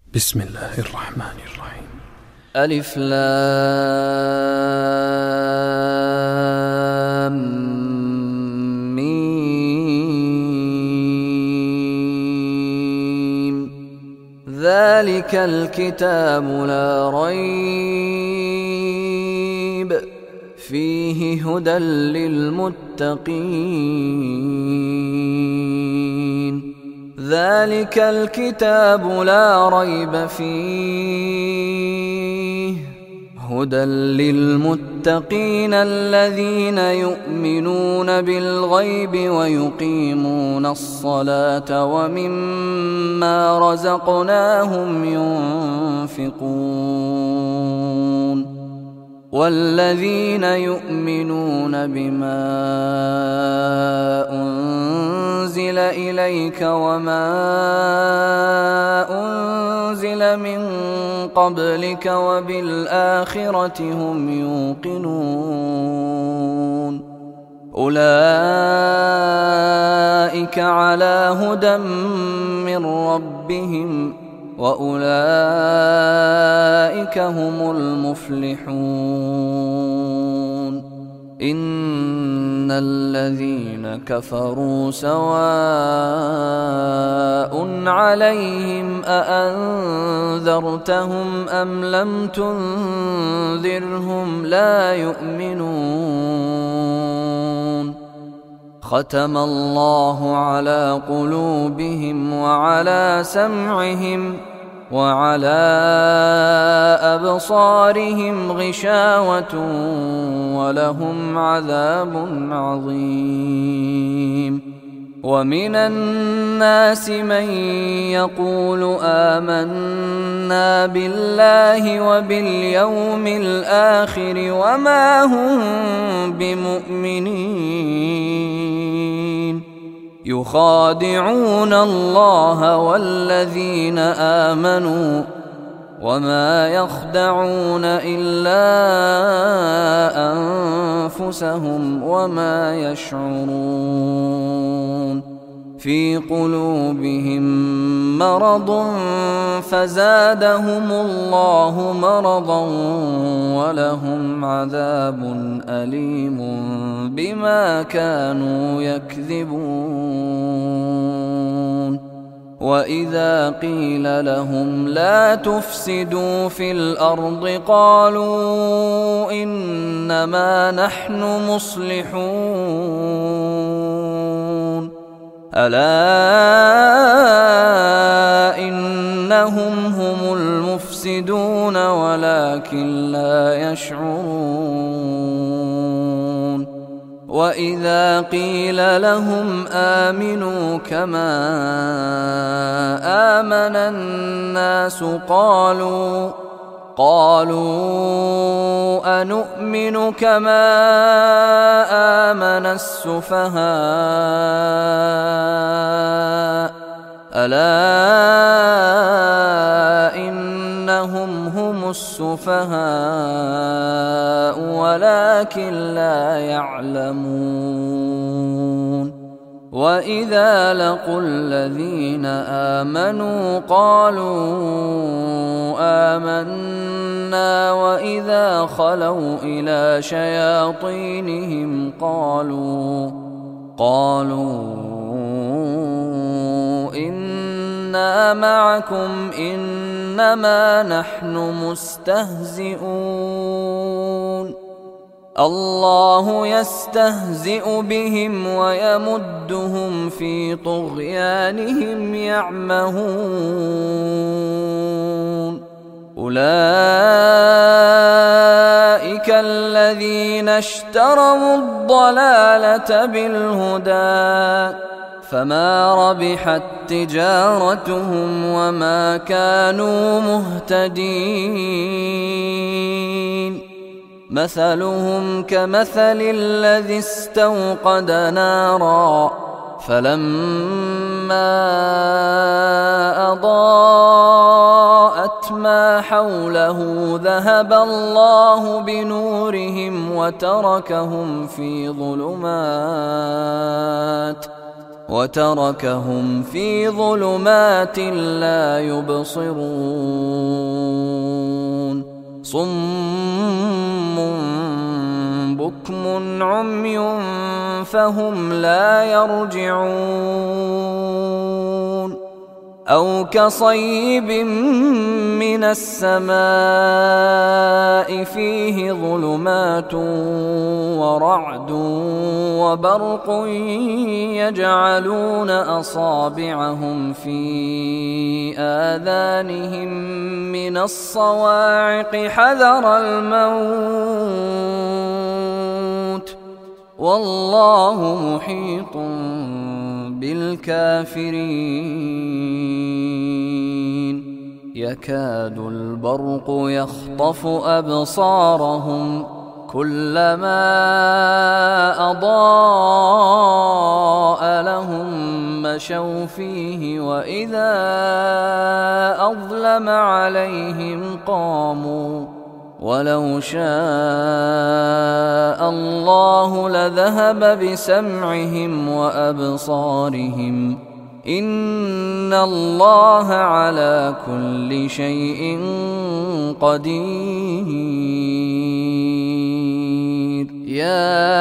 بسم الله الرحمن الرحيم. ألف لام ميم ذلك الكتاب لا ريب فيه هدى للمتقين. ذلك الكتاب لا ريب فيه هدى للمتقين الذين يؤمنون بالغيب ويقيمون الصلاة ومما رزقناهم ينفقون. والذين يؤمنون بما أنزل إليك وما أنزل من قبلك وبالآخرة هم يوقنون. أولئك على هدى من ربهم وأولئك هم المفلحون. إن الذين كفروا سواء عليهم أأنذرتهم أم لم تنذرهم لا يؤمنون. ختم الله على قلوبهم وعلى سمعهم وعلى أبصارهم غشاوة ولهم عذاب عظيم. ومن الناس من يقول آمنا بالله وباليوم الآخر وما هم بمؤمنين. يخادعون الله والذين آمنوا وما يخدعون إلا أنفسهم وما يشعرون. في قلوبهم مرض فزادهم الله مرضا ولهم عذاب أليم بما كانوا يكذبون. وإذا قيل لهم لا تفسدوا في الأرض قالوا إنما نحن مصلحون. ألا إنهم هم المفسدون ولكن لا يشعرون. وإذا قيل لهم آمنوا كما آمن الناس قالوا أنؤمن كما آمن السفهاء. ألا إنهم هم السفهاء ولكن لا يعلمون. وإذا لقوا الذين آمنوا قالوا آمنا وإذا خلوا إلى شياطينهم قالوا إنا معكم إنما نحن مستهزئون. الله يستهزئ بهم ويمدهم في طغيانهم يعمهون. أولئك الذين اشتروا الضلالة بالهدى فما ربحت تجارتهم وما كانوا مهتدين. مثلهم كمثل الذي استوقد نارا فلما أضاءت ما حوله ذهب الله بنورهم وتركهم في ظلمات وتركهم في ظلمات لا يبصرون صم بكم عمي فهم لا يرجعون أو كصيب من السماء فيه ظلمات ورعد وبرق يجعلون أصابعهم في آذانهم من الصواعق حذر الموت والله محيط بالكافرين يكاد البرق يخطف أبصارهم كلما أضاء لهم مشوا فيه وإذا أظلم عليهم قاموا ولو شاء الله لذهب بسمعهم وأبصارهم إن الله على كل شيء قدير يا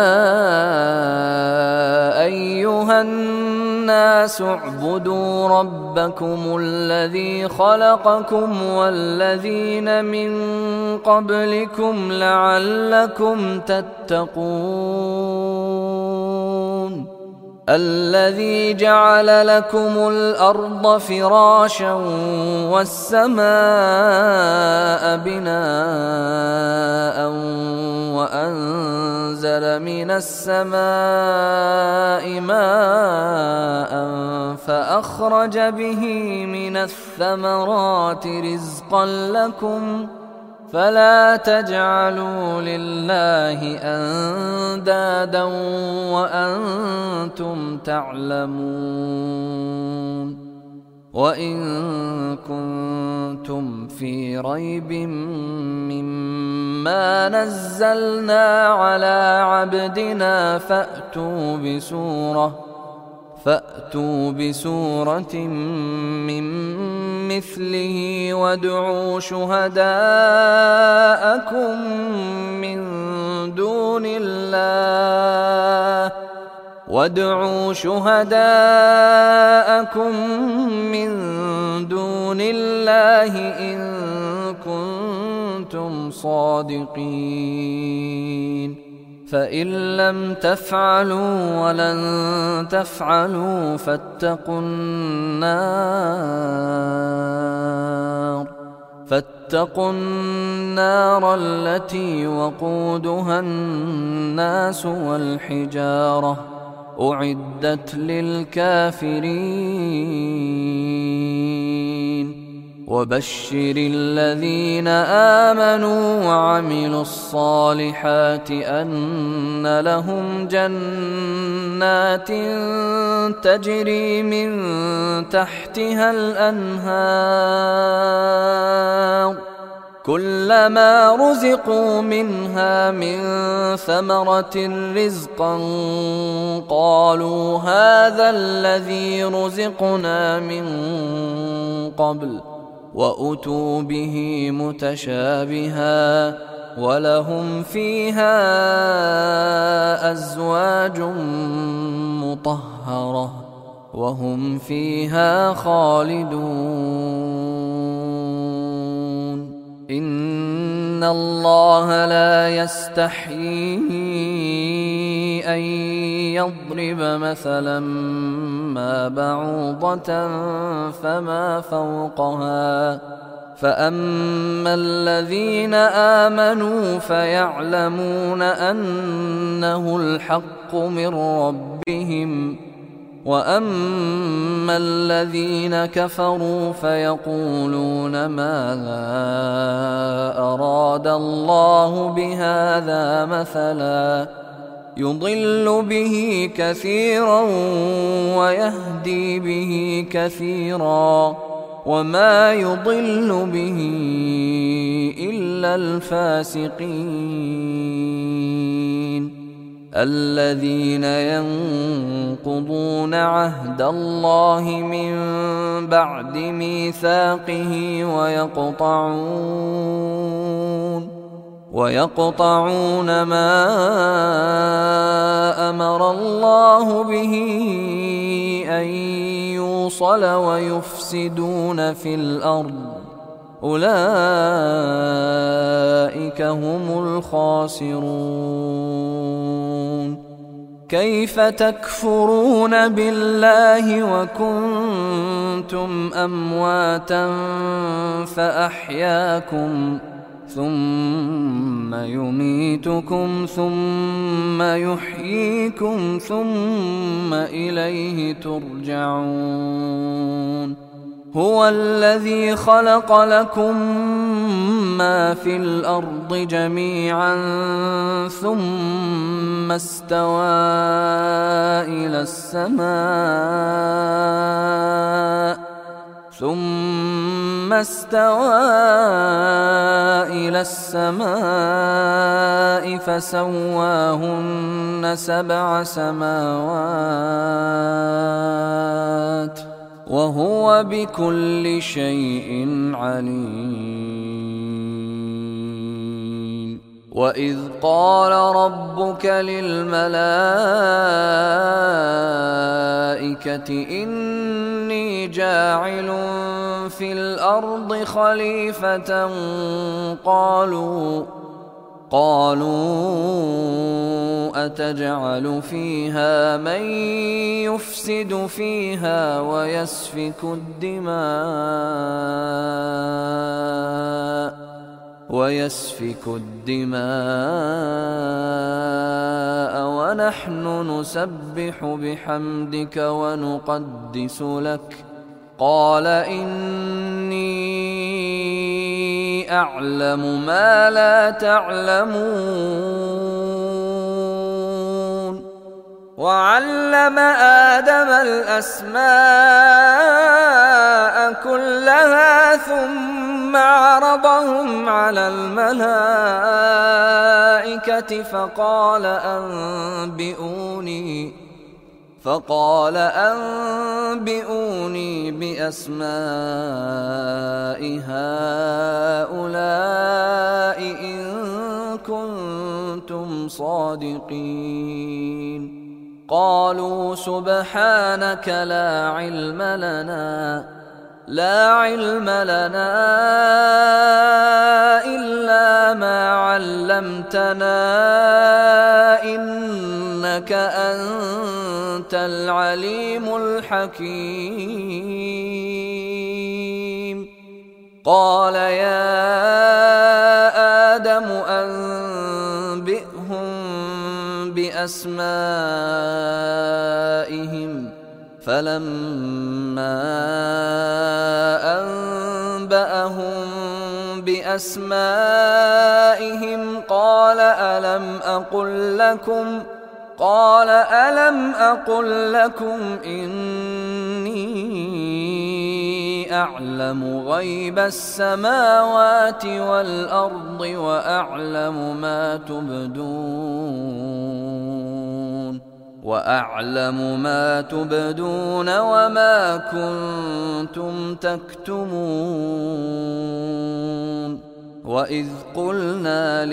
أيها الناس اعبدوا ربكم الذي خلقكم والذين من قبلكم لعلكم تتقون الذي جعل لكم الأرض فراشا والسماء بناء وأنزل من السماء ماء فأخرج به من الثمرات رزقا لكم فلا تجعلوا لله أندادا وأنتم تعلمون وإن كنتم في ريب مما نزلنا على عبدنا فأتوا بسورة من مثله وادعوا شهداءكم من دون الله إن كنتم صادقين فإن لم تفعلوا ولن تفعلوا فاتقوا النار التي وقودها الناس والحجارة أعدت للكافرين وبشر الذين آمنوا وعملوا الصالحات أن لهم جنات تجري من تحتها الأنهار كلما رزقوا منها من ثمرة رزقا قالوا هذا الذي رزقنا من قبل وأتوا به متشابها ولهم فيها أزواج مطهرة وهم فيها خالدون إن الله لا يستحيي أن يضرب مثلا ما بعوضة فما فوقها فأما الذين آمنوا فيعلمون أنه الحق من ربهم وأما الذين كفروا فيقولون ماذا أراد الله بهذا مثلا يضل به كثيرا ويهدي به كثيرا وما يضل به إلا الفاسقين الذين ينقضون عهد الله من بعد ميثاقه ويقطعون ما أمر الله به أن يوصل ويفسدون في الأرض أولئك هم الخاسرون. كيف تكفرون بالله وكنتم أمواتا فأحياكم ثم يميتكم ثم يحييكم ثم إليه ترجعون. هو الذي خلق لكم ما في الأرض جميعا ثم استوى إلى السماء فسواهن 7 سماوات وهو بكل شيء عليم. وإذ قال ربك للملائكة إني جاعل في الأرض خليفة قالوا أتجعل فيها من يفسد فيها ويسفك الدماء ونحن نسبح بحمدك ونقدس لك قال إني أعلم ما لا تعلمون. وعلم آدم الأسماء كلها ثم عرضهم على الملائكة فقال أنبئوني بأسماء هؤلاء إن كنتم صادقين. قالوا سبحانك لا علم لنا إلا ما علمتنا إنك أنت العليم الحكيم. قال يا آدم أنبئهم بأسمائهم فلما أنبأهم بأسمائهم قال ألم أقل لكم إني أعلم غيب السماوات والأرض وأعلم ما تبدون وما كنتم تكتمون. وإذ قلنا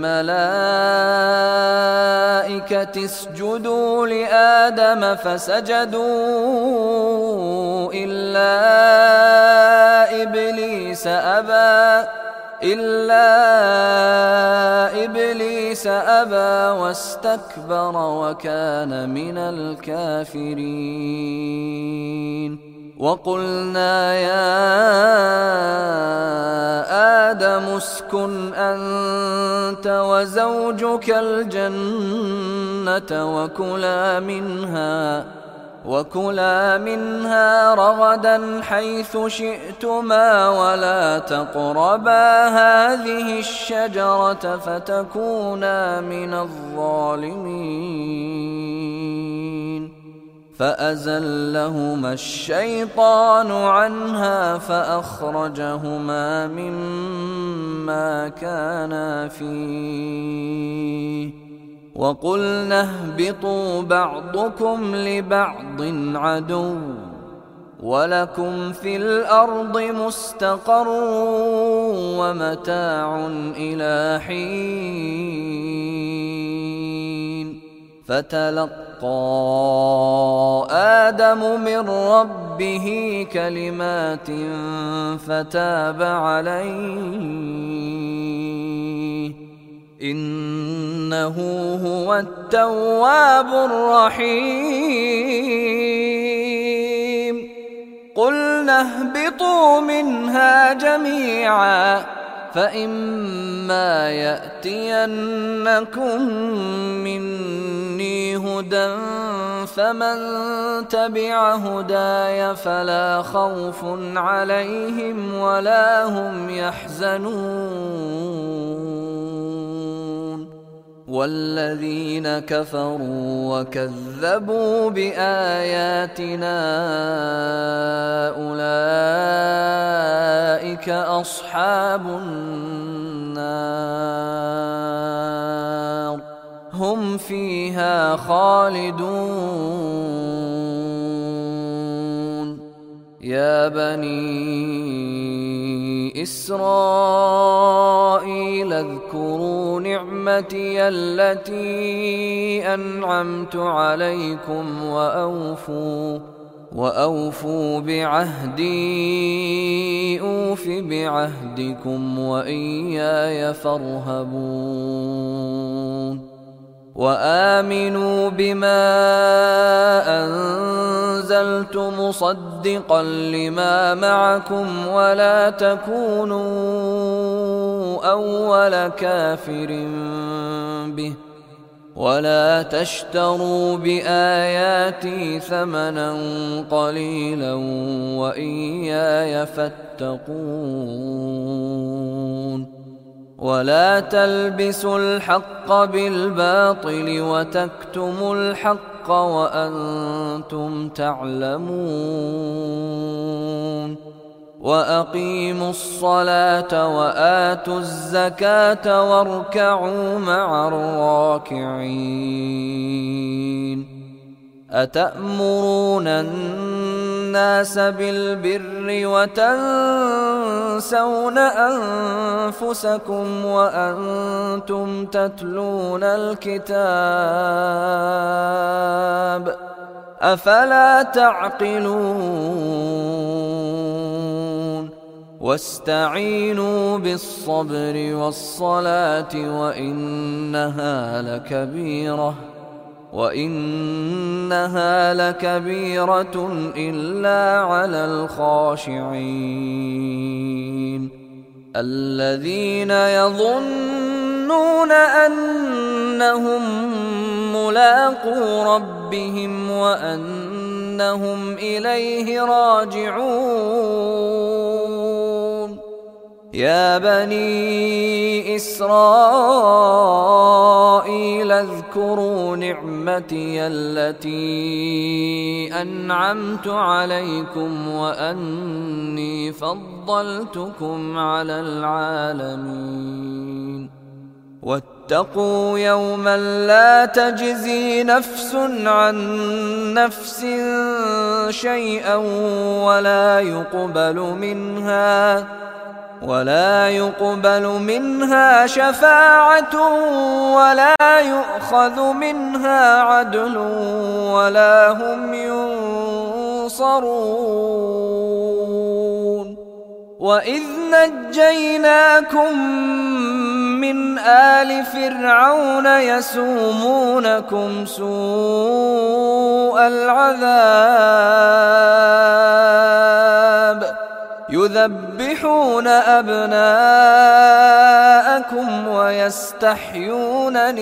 للملائكة اسجدوا لآدم فسجدوا إلا إبليس أبى واستكبر وكان من الكافرين. وقلنا يا آدم اسكن أنت وزوجك الجنة وكلا منها رغدا حيث شئتما ولا تقربا هذه الشجرة فتكونا من الظالمين. فأزلهما الشيطان عنها فأخرجهما مما كانا فيه وقلنا اهبطوا بعضكم لبعض عدو ولكم في الأرض مستقر ومتاع إلى حين فتلقى آدم من ربه كلمات فتاب عليه إنه هو التواب الرحيم قلنا اهبطوا منها جميعا فإما يأتينكم مني هدى فمن تبع هداي فلا خوف عليهم ولا هم يحزنون والذين كفروا وكذبوا بآياتنا أولئك أصحاب النار هم فيها خالدون يا بني إسرائيل اذكروا نعمتي التي أنعمت عليكم وأوفوا بعهدي أوف بعهدكم وإياي فارهبون وآمنوا بما أنزلت مصدقا لما معكم ولا تكونوا أول كافر به ولا تشتروا بآياتي ثمنا قليلا وإياي فاتقون ولا تلبسوا الحق بالباطل وتكتموا الحق وأنتم تعلمون وأقيموا الصلاة وآتوا الزكاة واركعوا مع الراكعين أتأمرون الناس بالبر وتنسون أنفسكم وأنتم تتلون الكتاب أفلا تعقلون واستعينوا بالصبر والصلاة وإنها لكبيرة إلا على الخاشعين الذين يظنون أنهم ملاقو ربهم وأنهم إليه راجعون يا بني إسرائيل اذكروا نعمتي التي أنعمت عليكم وأني فضلتكم على العالمين واتقوا يوما لا تجزي نفس عن نفس شيئا ولا يقبل منها شفاعة ولا يؤخذ منها عدل ولا هم ينصرون وإذ نجيناكم من آل فرعون يسومونكم سوء العذاب يذبحون أبناءكم ويستحيون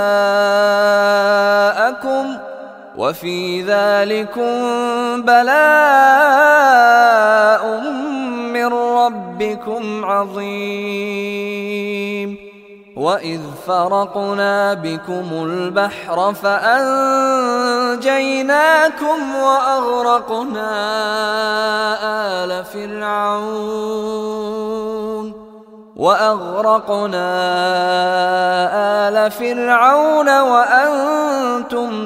نساءكم وفي ذلكم بلاء من ربكم عظيم وإذ فرقنا بكم البحر فأنجيناكم وأغرقنا آل فرعون وأغرقنا آل فرعون وأنتم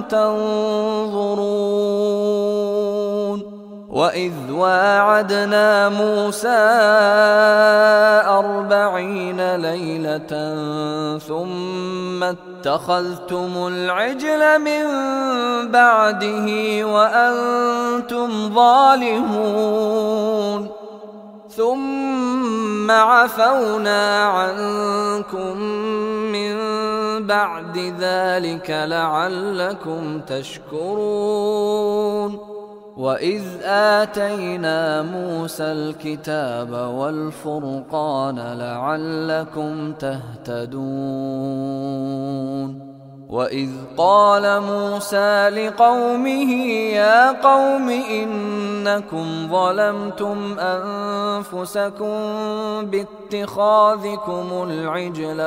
تنظرون وإذ واعدنا موسى 40 ليلة ثم اتخذتم العجل من بعده وأنتم ظالمون ثم عفونا عنكم من بعد ذلك لعلكم تشكرون وإذ آتينا موسى الكتاب والفرقان لعلكم تهتدون وإذ قال موسى لقومه يا قوم إنكم ظلمتم أنفسكم باتخاذكم العجل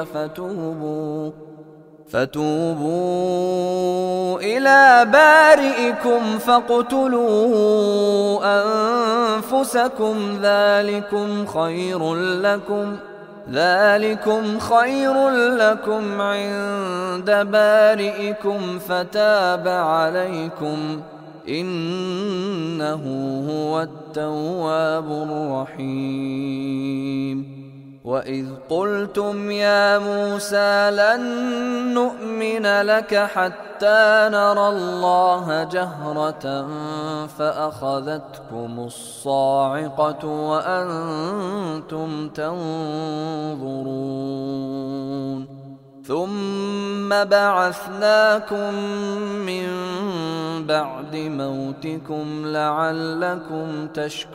فتوبوا إلى بارئكم فاقتلوا أنفسكم ذلكم خير لكم عند بارئكم فتاب عليكم إنه هو التواب الرحيم وإذ قلتم يا موسى لن نؤمن لك حتى نرى الله جهرة فأخذتكم الصاعقة وأنتم تنظرون ثم بعثناكم من بعد موتكم لعلكم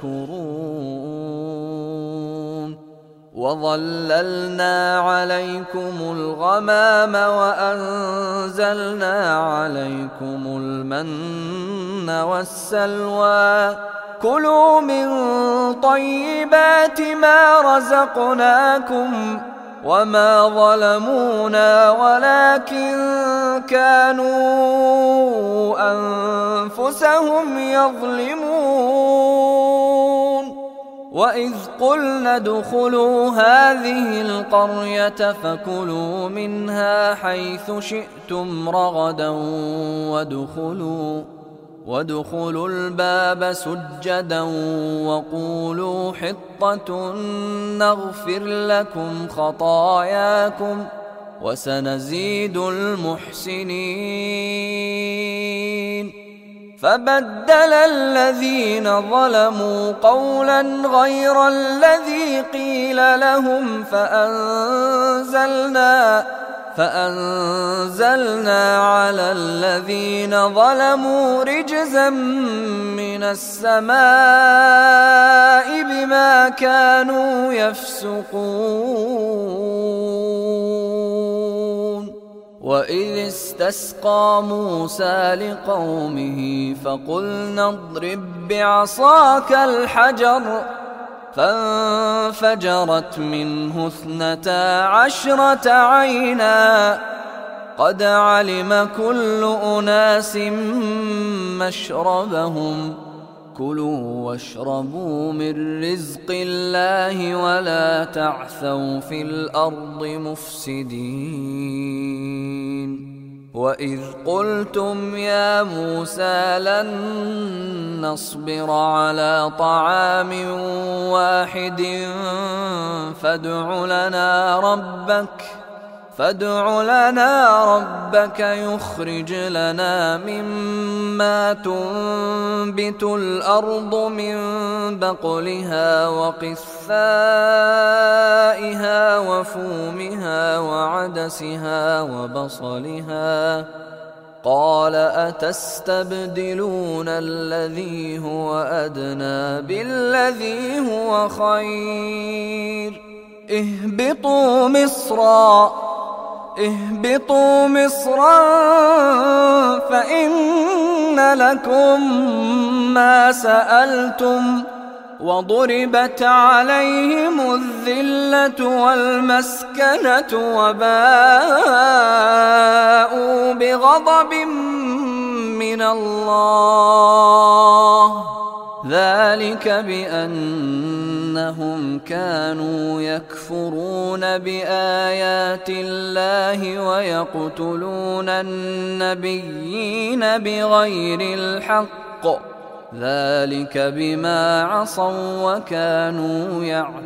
تشكرون وظللنا عليكم الغمام وأنزلنا عليكم المن والسلوى كلوا من طيبات ما رزقناكم وما ظلمونا ولكن كانوا أنفسهم يظلمون وإذ قلنا ادخلوا هذه القرية فكلوا منها حيث شئتم رغدا وادخلوا الباب سجدا وقولوا حطة نغفر لكم خطاياكم وسنزيد المحسنين فبدل الذين ظلموا قولا غير الذي قيل لهم فأنزلنا على الذين ظلموا رجزا من السماء بما كانوا يفسقون وإذ استسقى موسى لقومه فقلنا اضرب بعصاك الحجر فانفجرت منه 12 عينا قد علم كل أناس مشربهم كلوا واشربوا من رزق الله ولا تعثوا في الأرض مفسدين وإذ قلتم يا موسى لن نصبر على طعام واحد فادع لنا ربك يخرج لنا مما تنبت الأرض من بقلها وقثائها وفومها وعدسها وبصلها قال أتستبدلون الذي هو أدنى بالذي هو خير اهبطوا مصرا فإن لكم ما سألتم وضربت عليهم الذلة والمسكنة وباءوا بغضب من الله ذلك بأنهم كانوا يكفرون بآيات الله ويقتلون النبيين بغير الحق، ذلك بما عصوا وكانوا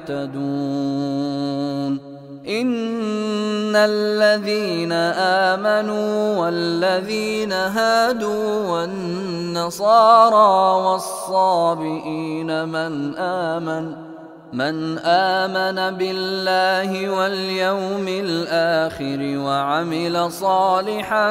يعتدون. إن الذين آمنوا والذين هادوا والنصارى والصابئين من آمن بالله واليوم الآخر وعمل صالحا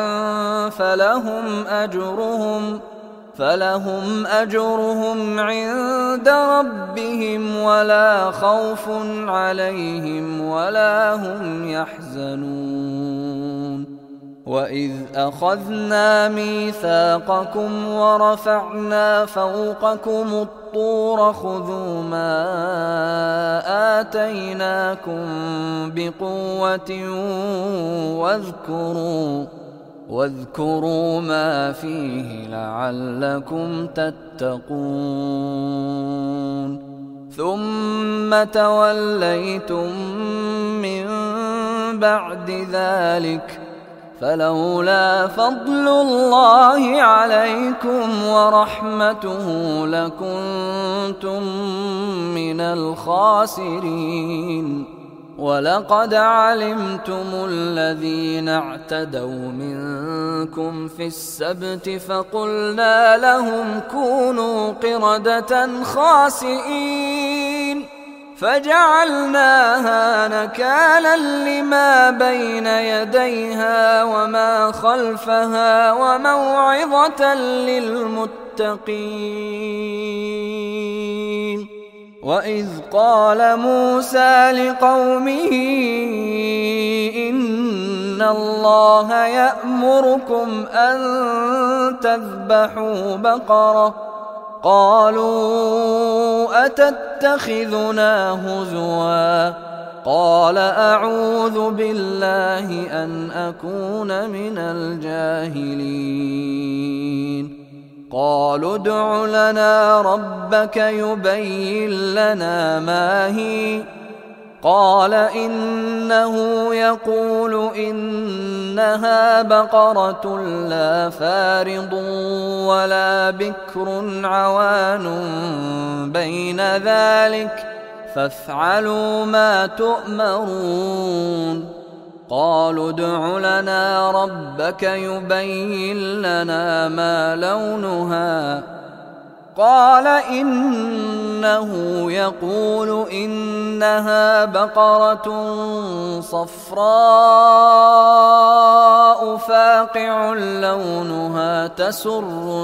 فلهم أجرهم عند ربهم ولا خوف عليهم ولا هم يحزنون. وإذ أخذنا ميثاقكم ورفعنا فوقكم الطور خذوا ما آتيناكم بقوة واذكروا ما فيه لعلكم تتقون. ثم توليتم من بعد ذلك فلولا فضل الله عليكم ورحمته لكنتم من الخاسرين. ولقد علمتم الذين اعتدوا منكم في السبت فقلنا لهم كونوا قردة خاسئين فجعلناها نكالا لما بين يديها وما خلفها وموعظة للمتقين. وإذ قال موسى لقومه إن الله يأمركم أن تذبحوا بقرة قالوا أتتخذنا هزوا قال أعوذ بالله أن أكون من الجاهلين. قالوا ادع لنا ربك يبين لنا ما هي قال إنه يقول إنها بقرة لا فارض ولا بكر عوان بين ذلك فافعلوا ما تؤمرون. قالوا ادع لنا ربك يبين لنا ما لونها قال إنه يقول إنها بقرة صفراء فاقع لونها تسر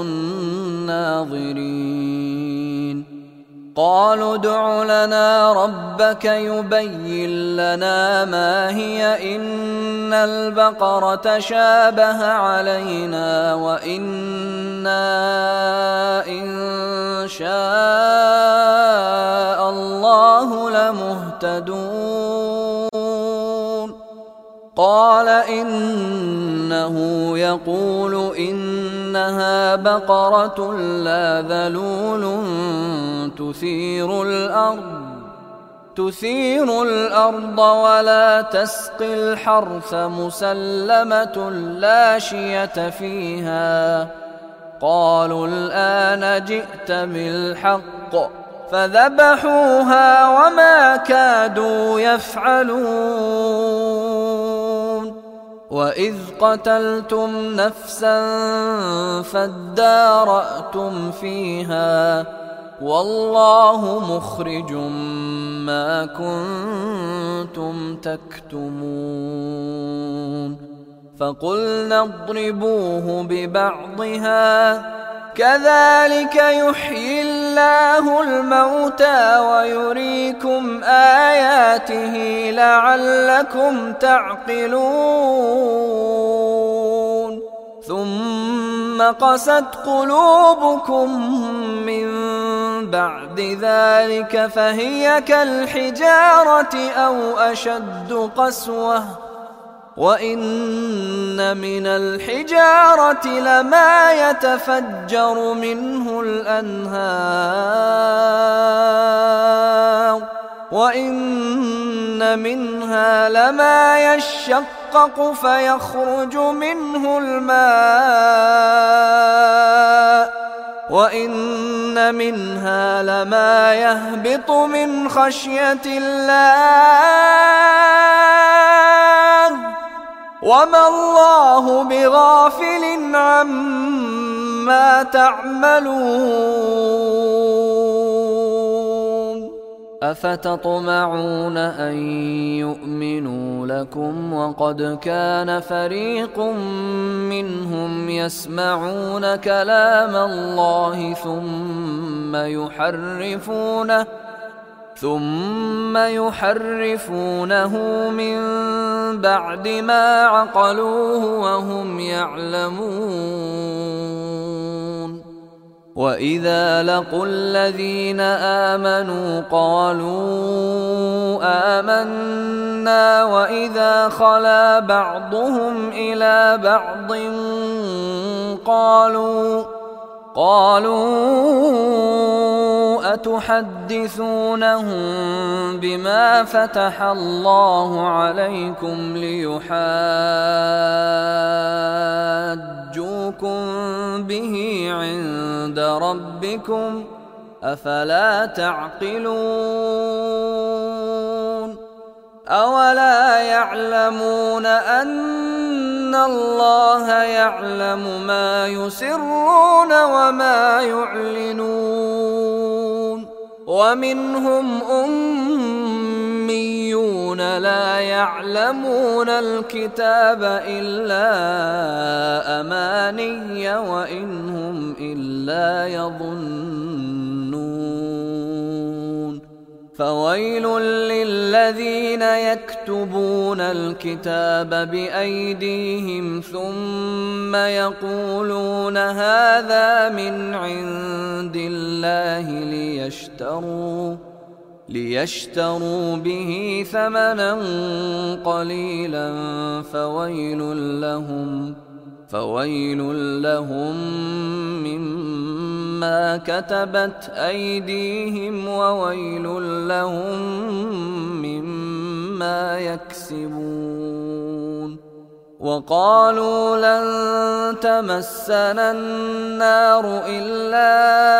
الناظرين. قالوا ادع لنا ربك يبين لنا ما هي إن البقرة شابه علينا وإنا إن شاء الله لمهتدون. قال إنه يقول إنها بقرة لا ذلول تثير الأرض ولا تسقي الحرث مسلمة لا شية فيها. قالوا الآن جئت بالحق فذبحوها وما كادوا يفعلون. وإذ قتلتم نفسا فادارأتم فيها والله مخرج ما كنتم تكتمون. فقلنا اضربوه ببعضها كذلك يحيي الله الموتى ويريكم آياته لعلكم تعقلون. ثم قست قلوبكم من بعد ذلك فهي كالحجارة أو أشد قسوة وإن من الحجارة لما يتفجر منه الأنهار وإن منها لما يشقق فيخرج منه الماء وإن منها لما يهبط من خشية الله وما الله بغافل عما تعملون أفتطمعون أن يؤمنوا لكم وقد كان فريق منهم يسمعون كلام الله ثم يحرفونه من بعد ما عقلوه وهم يعلمون وإذا لقوا الذين آمنوا قالوا آمنا وإذا خلا بعضهم إلى بعض قالوا أتحدثونهم بما فتح الله عليكم ليحاجوكم به عند ربكم أفلا تعقلون أولا يعلمون أن الله يعلم ما يسرون وما يعلنون ومنهم أميون لا يعلمون الكتاب إلا أماني وإنهم إلا يظنون فويل للذين يكتبون الكتاب بأيديهم ثم يقولون هذا من عند الله ليشتروا به ثمنا قليلا فويل لهم مما كتبت أيديهم وويل لهم مما يكسبون وقالوا لن تمسنا النار إلا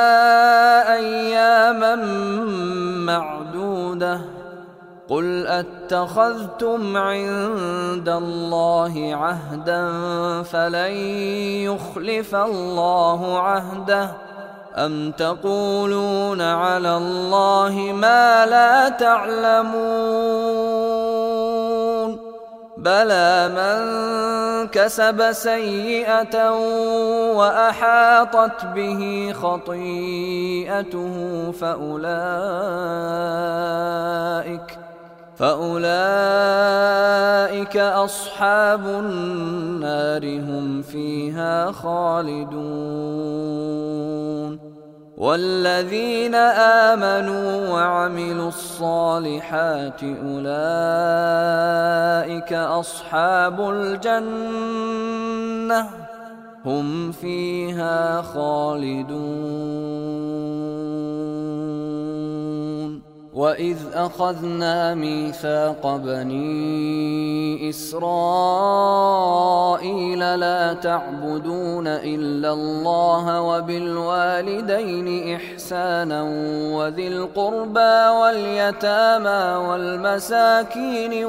أياما معدودة قل أتخذتم عند الله عهدا فلن يخلف الله عهده أم تقولون على الله ما لا تعلمون بلى من كسب سيئة وأحاطت به خطيئته فأولئك أصحاب النار هم فيها خالدون والذين آمنوا وعملوا الصالحات أولئك أصحاب الجنة هم فيها خالدون وإذ أخذنا ميثاق بني إسرائيل لا تعبدون إلا الله وبالوالدين إحسانا وذي القربى واليتامى والمساكين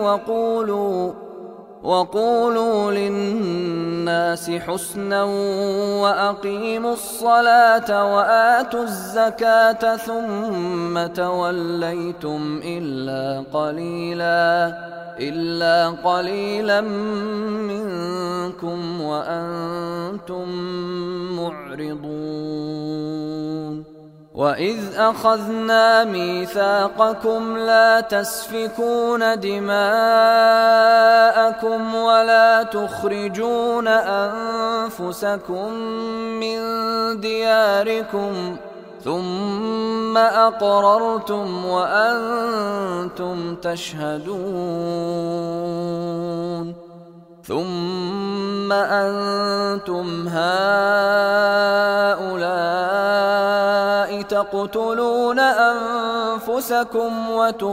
وقولوا للناس حسنا وأقيموا الصلاة وآتوا الزكاة ثم توليتم إلا قليلا منكم وأنتم معرضون وإذ أخذنا ميثاقكم لا تسفكون دماءكم ولا تخرجون أنفسكم من دياركم ثم أقررتم وأنتم تشهدون ثم أنتم هؤلاء تقتلون أنفسكم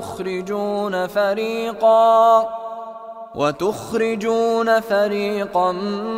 وتخرجون فريقا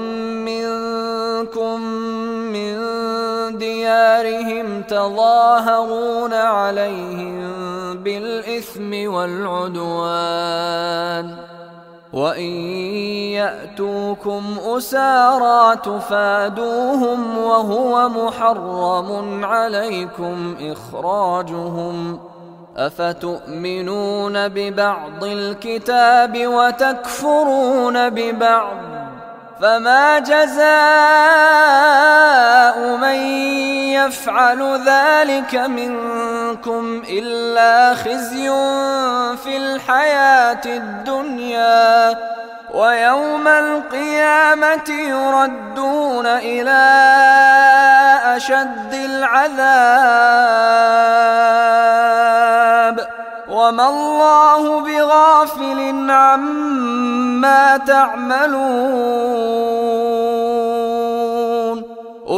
منكم من ديارهم تظاهرون عليهم بالإثم والعدوان وإن يأتوكم أسارى تفادوهم وهو محرم عليكم إخراجهم أفتؤمنون ببعض الكتاب وتكفرون ببعض فما جزاء من يفعل ذلك منكم إلا خزي في الحياة الدنيا ويوم القيامة يردون إلى أشد العذاب وما الله بغافل عما تعملون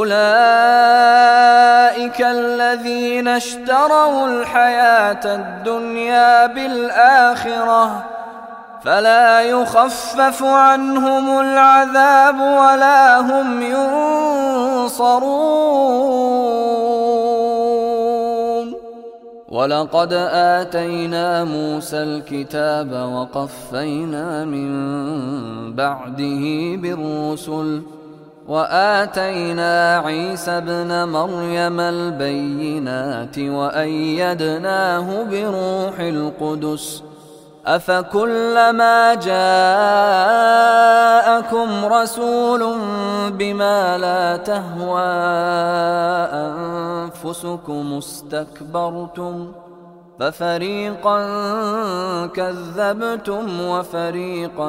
أولئك الذين اشتروا الحياة الدنيا بالآخرة فلا يخفف عنهم العذاب ولا هم ينصرون ولقد آتينا موسى الكتاب وقفينا من بعده بالرسل وآتينا عيسى ابن مريم البينات وأيدناه بروح القدس أفكلما جاءكم رسول بما لا تهوى أنفسكم استكبرتم ففريقا كذبتم وفريقا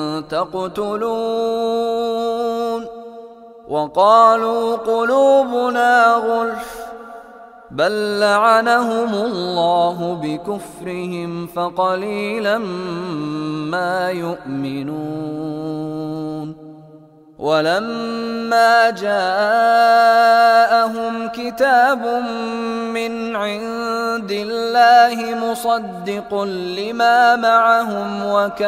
تقتلون وقالوا قلوبنا غلف بل لعنهم الله بكفرهم فقليلا ما يؤمنون ولما جاءهم كتاب من عند الله مصدق لما معهم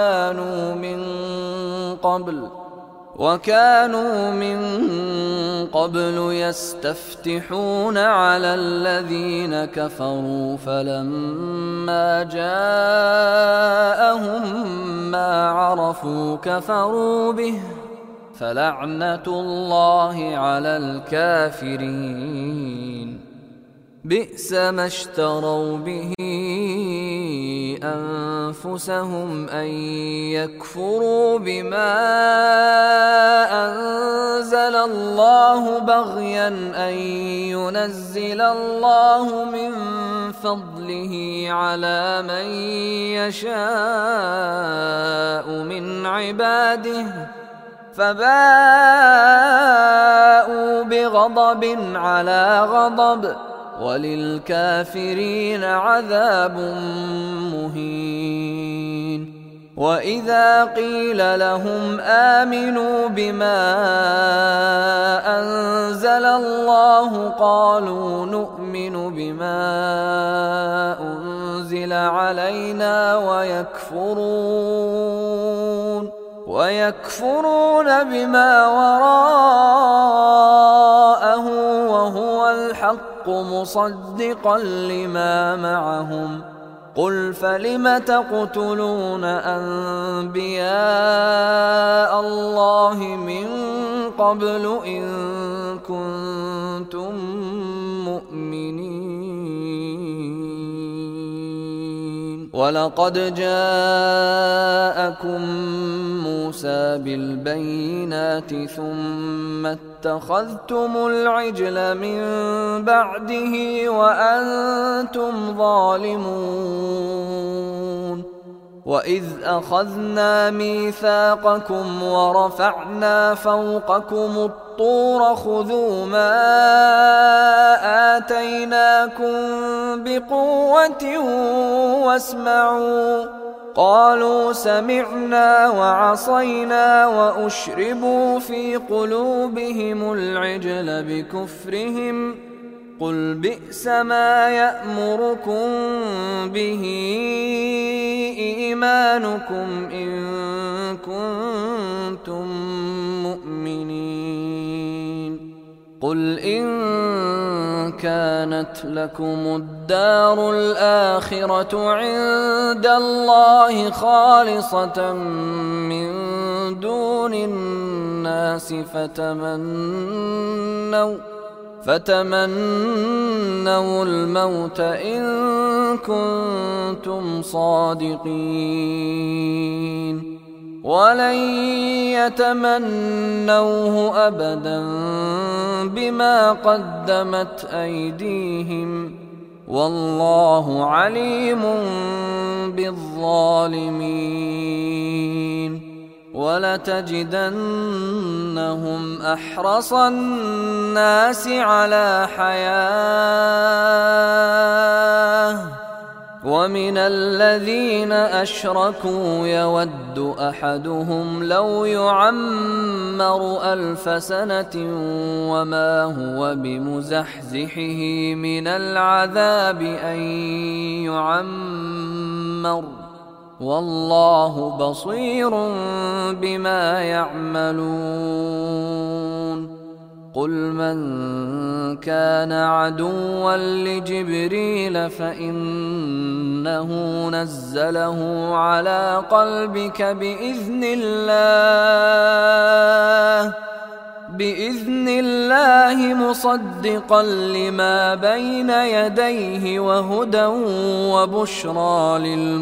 وكانوا من قبل يستفتحون على الذين كفروا فلما جاءهم ما عرفوا كفروا به فلعنة الله على الكافرين بئس ما اشتروا به أنفسهم أن يكفروا بما أنزل الله بغيا أن ينزل الله من فضله على من يشاء من عباده فباءوا بغضب على غضب وللكافرين عذاب مهين وإذا قيل لهم آمنوا بما أنزل الله قالوا نؤمن بما أنزل علينا ويكفرون بما وراءه وهو الحق مصدقا لما معهم قل فلم تقتلون أنبياء الله من قبل إن كنتم مؤمنين ولقد جاءكم موسى بالبينات ثم اتخذتم العجل من بعده وأنتم ظالمون وإذ أخذنا ميثاقكم ورفعنا فوقكم الطور خذوا ما آتيناكم بقوة قالوا سمعنا وعصينا وأشربوا في قلوبهم العجل بكفرهم قل بئس ما يأمركم به إيمانكم إن كنتم مؤمنين قل إن كانت لكم الدار الآخرة عند الله خالصة من دون الناس فتمنوا الموت إن كنتم صادقين ولن يتمنوه أبدا بما قدمت أيديهم والله عليم بالظالمين ولتجدنهم أحرص الناس على حياة ومن الذين أشركوا يود أحدهم لو يعمر 1000 سنة وما هو بمزحزحه من العذاب أن يعمر والله بصير بما يعملون قل من كان عدوا لجبريل فإنه نزله على قلبك بإذن الله مصدقا لما بين يديه وهدى وبشرى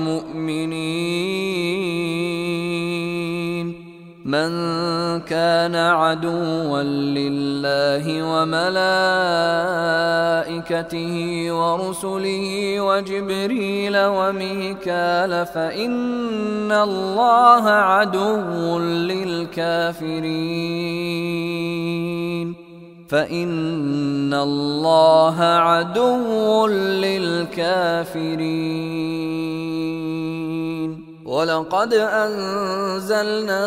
للمؤمنين من كان عدوا لله وملائكته ورسله وجبريل وميكال فإن الله عدو للكافرين ولقد أنزلنا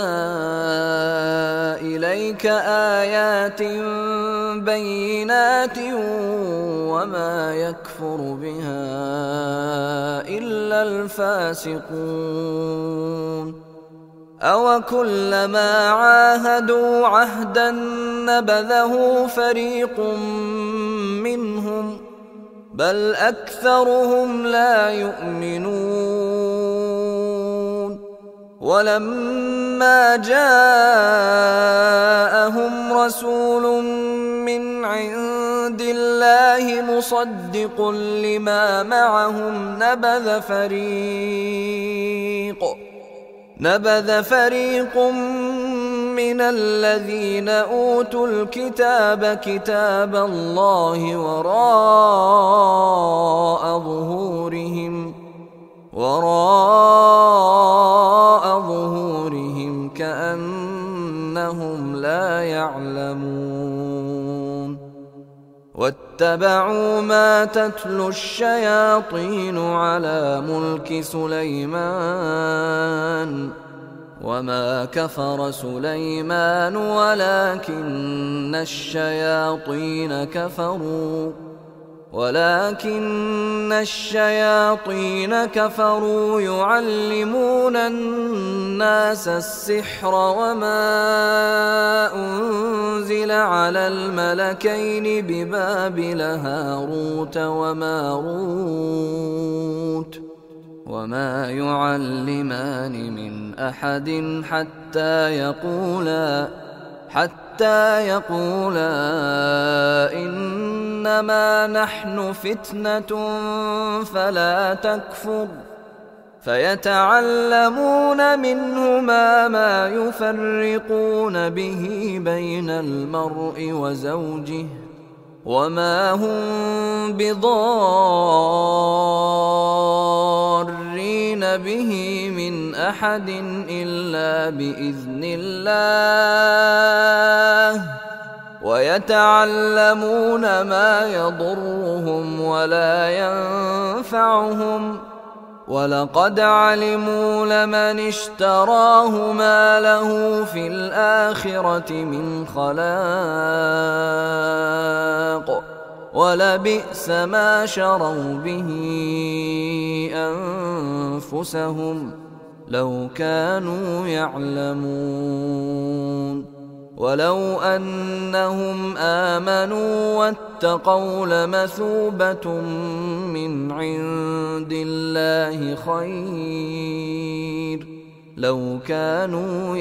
إليك آيات بينات وما يكفر بها إلا الفاسقون أوكلما عاهدوا عهدا نبذه فريق منهم بل أكثرهم لا يؤمنون ولما جاءهم رسول من عند الله مصدق لما معهم نبذ فريق من الذين أوتوا الكتاب كتاب الله وراء ظهورهم كأنهم لا يعلمون واتبعوا ما تتلو الشياطين على ملك سليمان وما كفر سليمان ولكن الشياطين كفروا يعلمون الناس السحر وما أنزل على الملكين ببابل هاروت وماروت وما يعلمان من أحد حتى يقولا إنما نحن فتنة فلا تكفر فيتعلمون منهما ما يفرقون به بين المرء وزوجه وما هم بضارين به من أحد إلا بإذن الله ويتعلمون ما يضرهم ولا ينفعهم ولقد علموا لمن اشتراه ما له في الآخرة من خلاق ولبئس ما شروا به أنفسهم لو كانوا يعلمون ولو أنهم آمنوا واتقوا لمثوبة من عند الله خير لو كانوا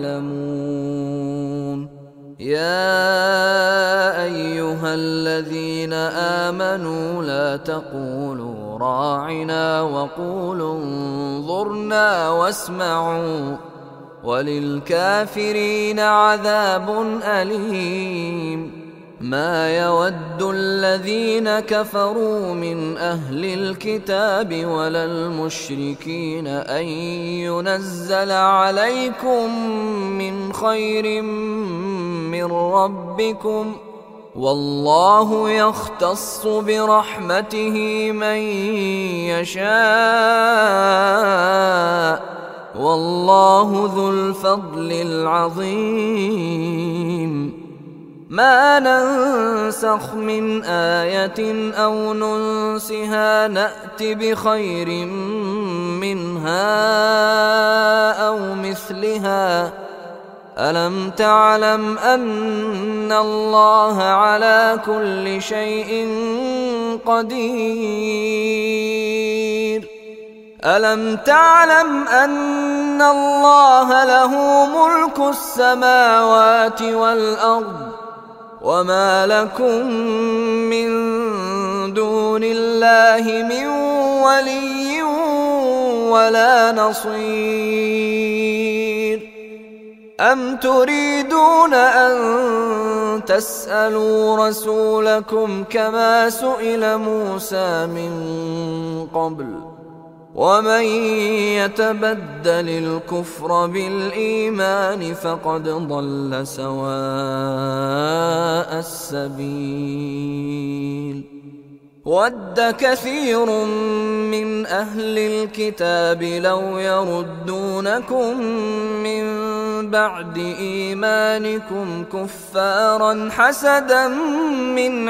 يعلمون يا أيها الذين آمنوا لا تقولوا راعنا وقولوا انظرنا واسمعوا وللكافرين عذاب أليم ما يود الذين كفروا من أهل الكتاب ولا المشركين أن ينزل عليكم من خير من ربكم والله يختص برحمته من يشاء والله ذو الفضل العظيم ما ننسخ من آية أو ننسها نأت بخير منها أو مثلها ألم تعلم أن الله على كل شيء قدير ألم تعلم أن الله له ملك السماوات والأرض وما لكم من دون الله من ولي ولا نصير أم تريدون أن تسألوا رسولكم كما سئل موسى من قبل ومن يتبدل الكفر بالإيمان فقد ضل سواء السبيل ود كثير من أهل الكتاب لو يردونكم من بعد إيمانكم كفارا حسدا من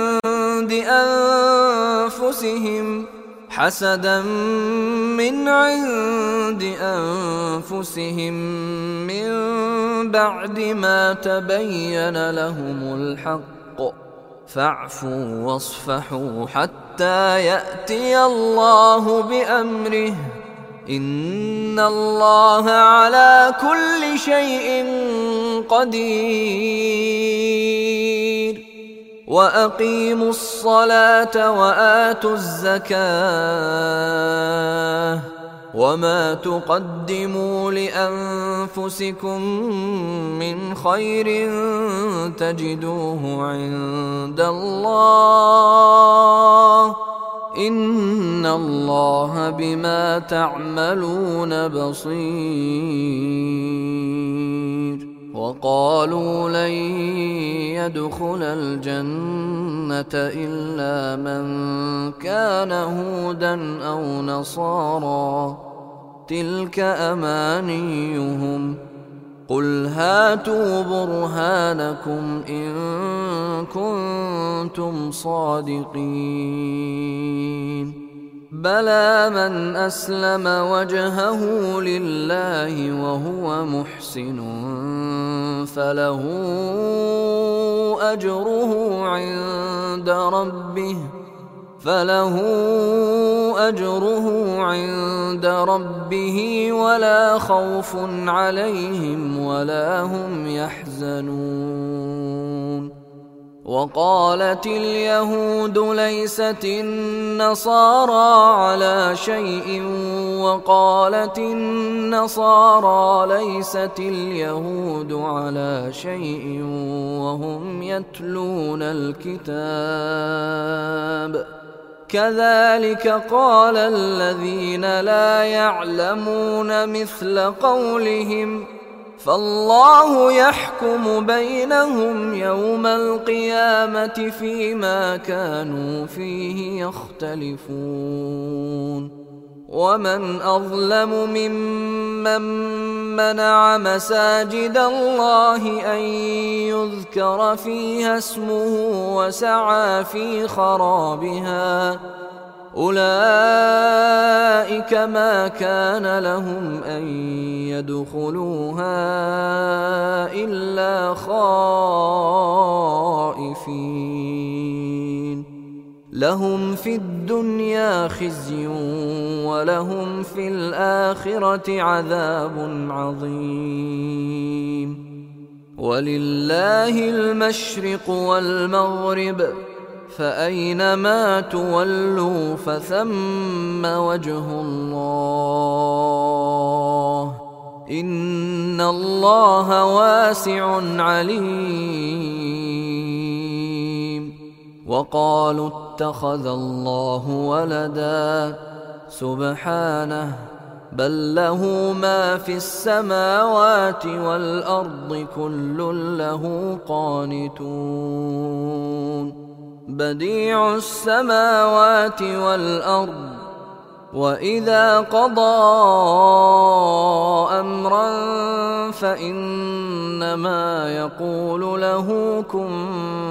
عند أنفسهم من بعد ما تبين لهم الحق فاعفوا واصفحوا حتى يأتي الله بأمره إن الله على كل شيء قدير وأقيموا الصلاة وآتوا الزكاة وما تقدموا لأنفسكم من خير تجدوه عند الله إن الله بما تعملون بصير وقالوا لن يدخل الجنة إلا من كان هودا أو نصارى تلك أمانيهم قل هاتوا برهانكم إن كنتم صادقين بلى من أسلم وجهه لله وهو محسن فله أجره عند ربه ولا خوف عليهم ولا هم يحزنون وقالت اليهود ليست النصارى على شيء وقالت النصارى ليست اليهود على شيء وهم يتلون الكتاب كذلك قال الذين لا يعلمون مثل قولهم فالله يحكم بينهم يوم القيامة فيما كانوا فيه يختلفون ومن أظلم ممن منع مساجد الله أن يذكر فيها اسمه وسعى في خرابها أولئك ما كان لهم أن يدخلوها إلا خائفين لهم في الدنيا خزي ولهم في الآخرة عذاب عظيم ولله المشرق والمغرب فأينما تولوا فثم وجه الله إن الله واسع عليم وقالوا اتخذ الله ولدا سبحانه بل له ما في السماوات والأرض كل له قانتون بديع السماوات والأرض وإذا قضى أمرا فإنما يقول له كن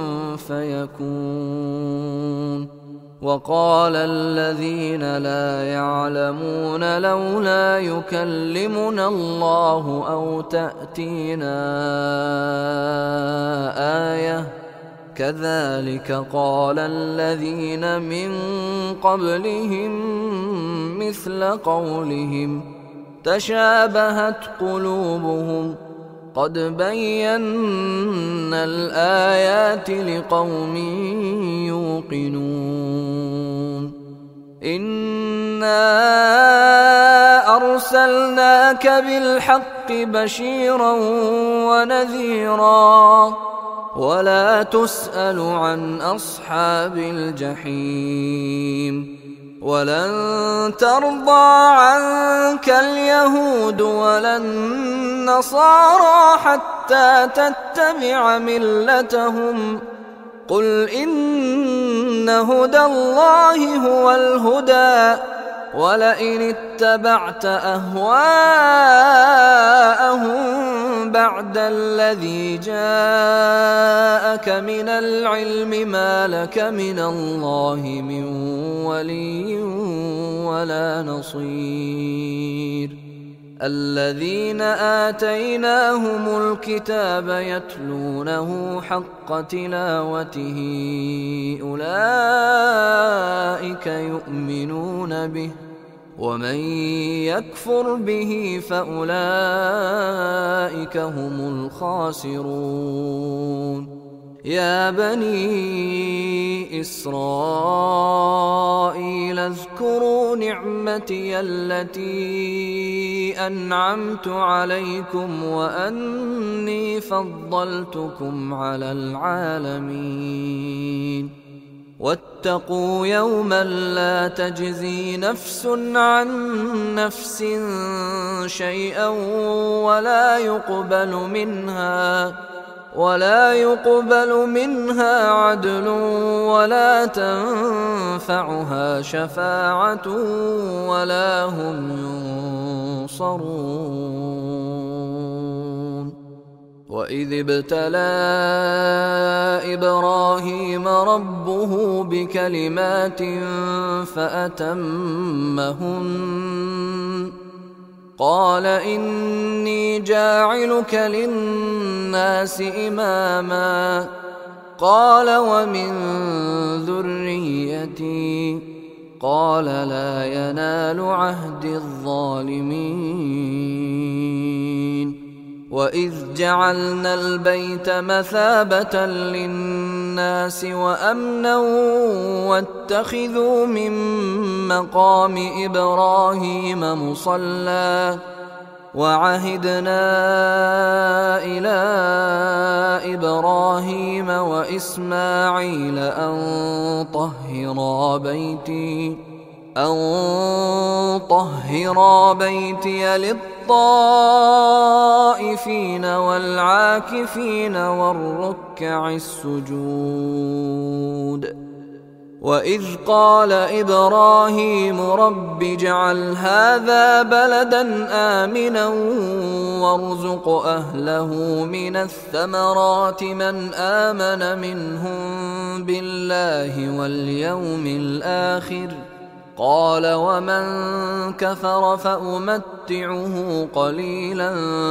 فيكون وقال الذين لا يعلمون لولا يكلمنا الله أو تأتينا آية كذلك قال الذين من قبلهم مثل قولهم تشابهت قلوبهم قد بينا الآيات لقوم يوقنون إنا أرسلناك بالحق بشيرا ونذيرا ولا تسأل عن أصحاب الجحيم ولن ترضى عنك اليهود ولا النصارى حتى تتبع ملتهم قل إن هدى الله هو الهدى ولئن اتبعت أهواءهم بعد الذي جاءك من العلم ما لك من الله من ولي ولا نصير الذين آتيناهم الكتاب يتلونه حق تلاوته أولئك يؤمنون به ومن يكفر به فأولئك هم الخاسرون يا بني إسرائيل اذكروا نعمتي التي أنعمت عليكم وأني فضلتكم على العالمين واتقوا يوما لا تجزي نفس عن نفس شيئا ولا يقبل منها عدل ولا تنفعها شفاعة ولا هم ينصرون وإذ ابتلى إبراهيم ربه بكلمات فأتمهن قال إني جاعلك للناس إماما قال ومن ذريتي قال لا ينال عهد الظالمين وإذ جعلنا البيت مثابة للناس وأمنا واتخذوا من مقام إبراهيم مصلى وعهدنا إلى إبراهيم وإسماعيل أن طهرا بيتي للطائفين والعاكفين والركع السجود وإذ قال إبراهيم رب اجعل هذا بلدا آمنا وارزق أهله من الثمرات من آمن منهم بالله واليوم الآخر قال ومن كفر فأمتعه قليلا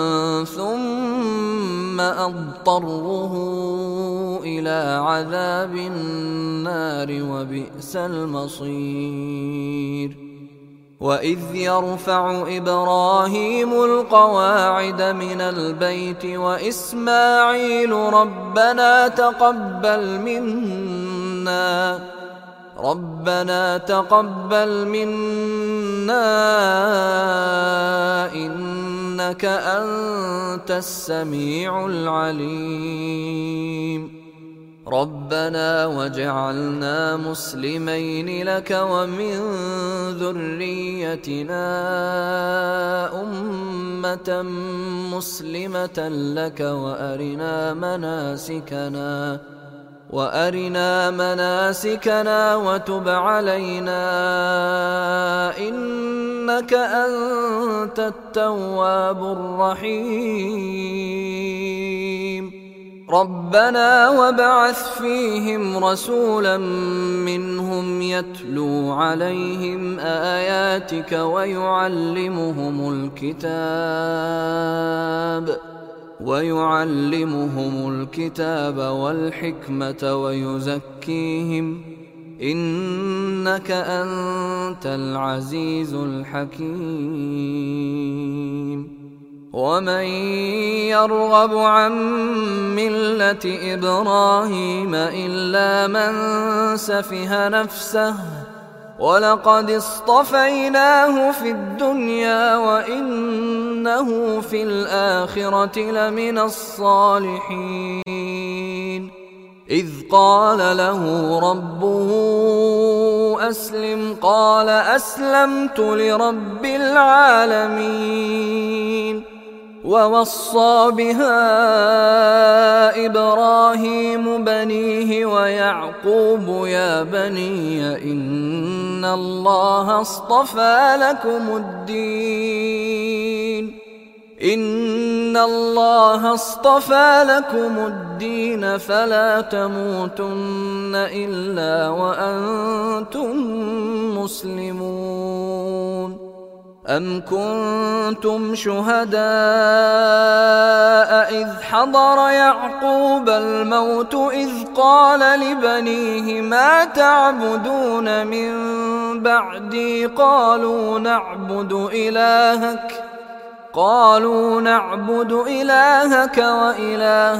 ثم أضطره إلى عذاب النار وبئس المصير وإذ يرفع إبراهيم القواعد من البيت وإسماعيل ربنا تقبل منا إنك أنت السميع العليم ربنا واجعلنا مسلمين لك ومن ذريتنا أمة مسلمة لك وأرنا مناسكنا وتب علينا إنك أنت التواب الرحيم ربنا وابعث فيهم رسولا منهم يتلو عليهم آياتك ويعلمهم الكتاب والحكمة ويزكيهم إنك أنت العزيز الحكيم ومن يرغب عن ملة إبراهيم إلا من سفه نفسه ولقد اصطفيناه في الدنيا وإنه في الآخرة لمن الصالحين إذ قال له ربه أسلم قال أسلمت لرب العالمين ووصى بها إبراهيم بنيه ويعقوب يا بني إن الله اصطفى لكم الدين فلا تموتن إلا وأنتم مسلمون أم كنتم شهداء إذ حضر يعقوب الموت إذ قال لبنيه ما تعبدون من بعدي قالوا نعبد إلهك وإله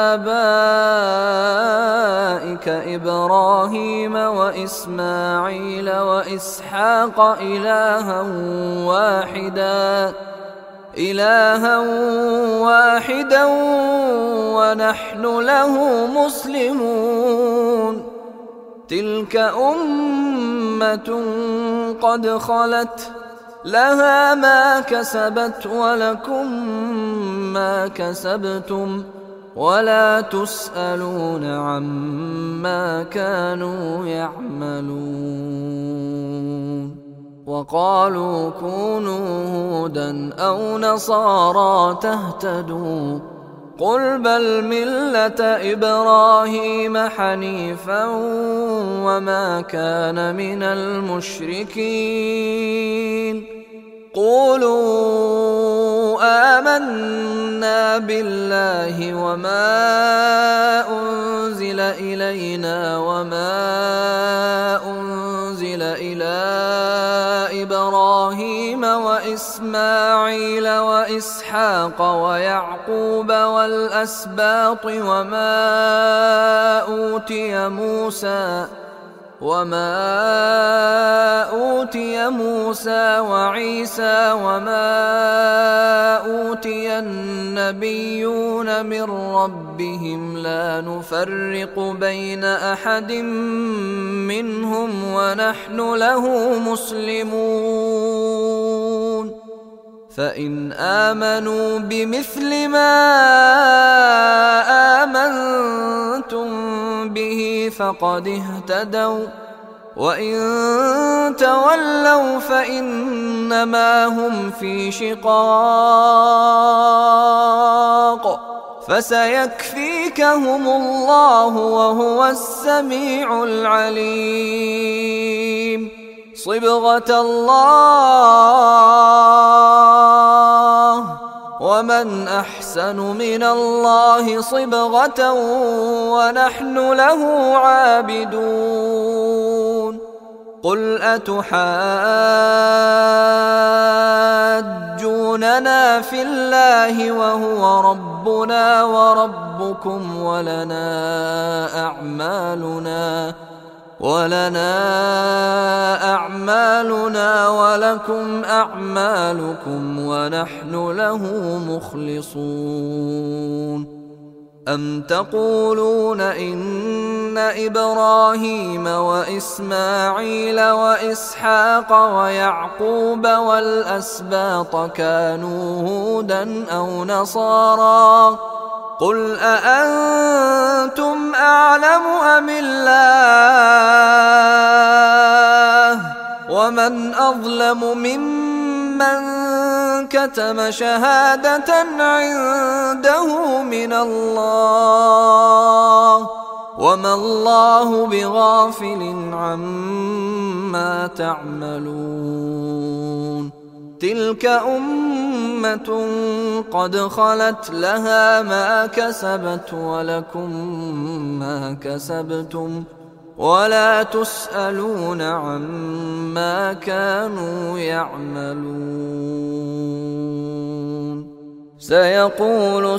آبائك إبراهيم وإسماعيل وإسحاق إلها واحدا ونحن له مسلمون تلك أمة قد خلت لها ما كسبت ولكم ما كسبتم ولا تسألون عما كانوا يعملون وقالوا كونوا هودا أو نصارى تهتدوا قل بل ملة إبراهيم حنيفا وما كان من المشركين قولوا آمنا بالله وما أنزل إلينا وما أنزل إلى إبراهيم وإسماعيل وإسحاق ويعقوب والأسباط وما أوتي موسى وعيسى وما أوتي النبيون من ربهم لا نفرق بين أحد منهم ونحن له مسلمون فإن آمنوا بمثل ما آمنتم به فقد اهتدوا وإن تولوا فإنما هم في شقاق فسيكفيكهم الله وهو السميع العليم. صبغة الله ومن أحسن من الله صبغة ونحن له عابدون. قل أتحاجوننا في الله وهو ربنا وربكم ولنا أعمالنا ولكم أعمالكم ونحن له مخلصون. أم تقولون إن إبراهيم وإسماعيل وإسحاق ويعقوب والأسباط كانوا هودا أو نصارى؟ قل أأنتم أعلم أم الله؟ ومن أظلم ممن كتم شهادة عنده من الله وما الله بغافل عما تعملون. تلك أمة قد خلت لها ما كسبت ولكم ما كسبتم ولا تسألون عما كانوا يعملون. سيقول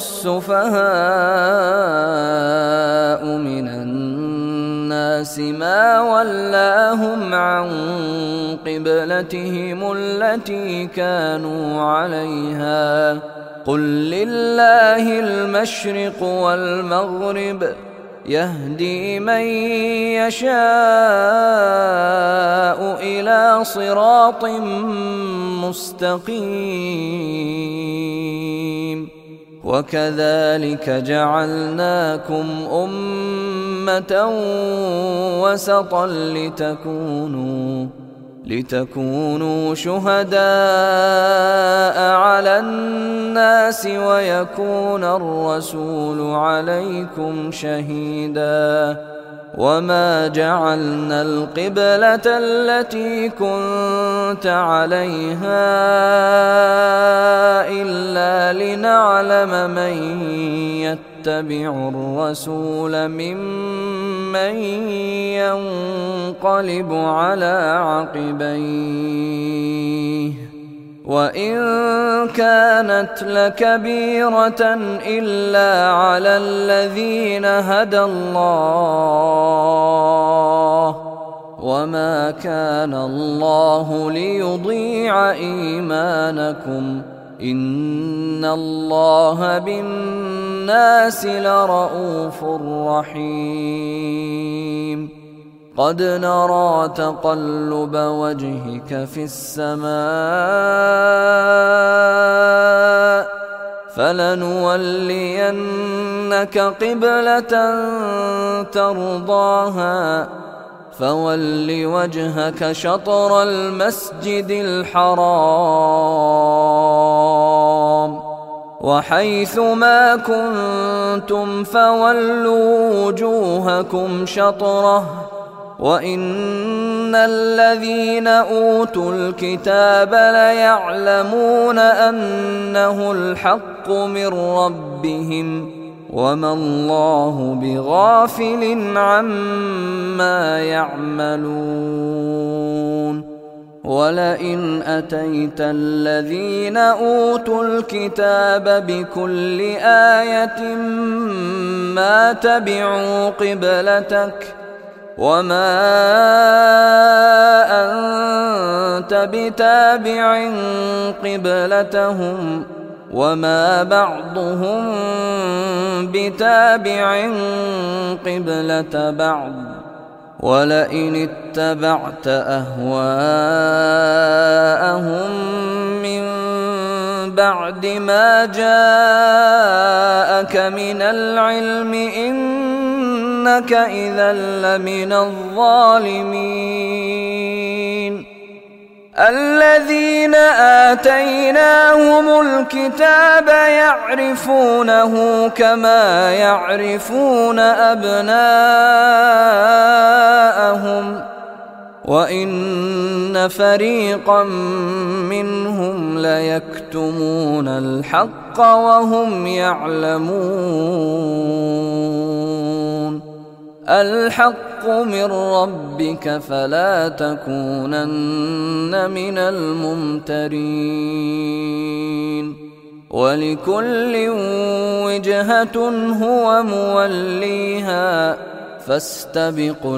السفهاء من الناس ما ولاهم عن قبلتهم التي كانوا عليها قل لله المشرق والمغرب يهدي من يشاء إلى صراط مستقيم. وكذلك جعلناكم أمة وسطا لتكونوا شهداء على الناس ويكون الرسول عليكم شهيدا. وما جعلنا القبلة التي كنت عليها إلا لنعلم من يتبع الرسول ممن ينقلب على عقبيه وإن كانت لكبيرة إلا على الذين هدى الله وما كان الله ليضيع إيمانكم إن الله بالناس لرءوف رحيم. قد نرى تقلب وجهك في السماء فلنولينك قبلة ترضاها فول وجهك شطر المسجد الحرام وحيث ما كنتم فولوا وجوهكم شطره وإن الذين أوتوا الكتاب ليعلمون أنه الحق من ربهم وما الله بغافل عما يعملون. ولئن أتيت الذين أوتوا الكتاب بكل آية ما تبعوا قبلتك وما أنت بتابع قبلتهم وما بعضهم بتابع قبلة بعض ولئن اتبعت أهواءهم من بعد ما جاءك من العلم إنك إذا لمن الظالمين. الذين آتيناهم الكتاب يعرفونه كما يعرفون أبناءهم وإن فريقا منهم ليكتمون الحق وهم يعلمون. الحق من ربك فلا تكونن من الممترين. ولكل وجهة هو موليها فاستبقوا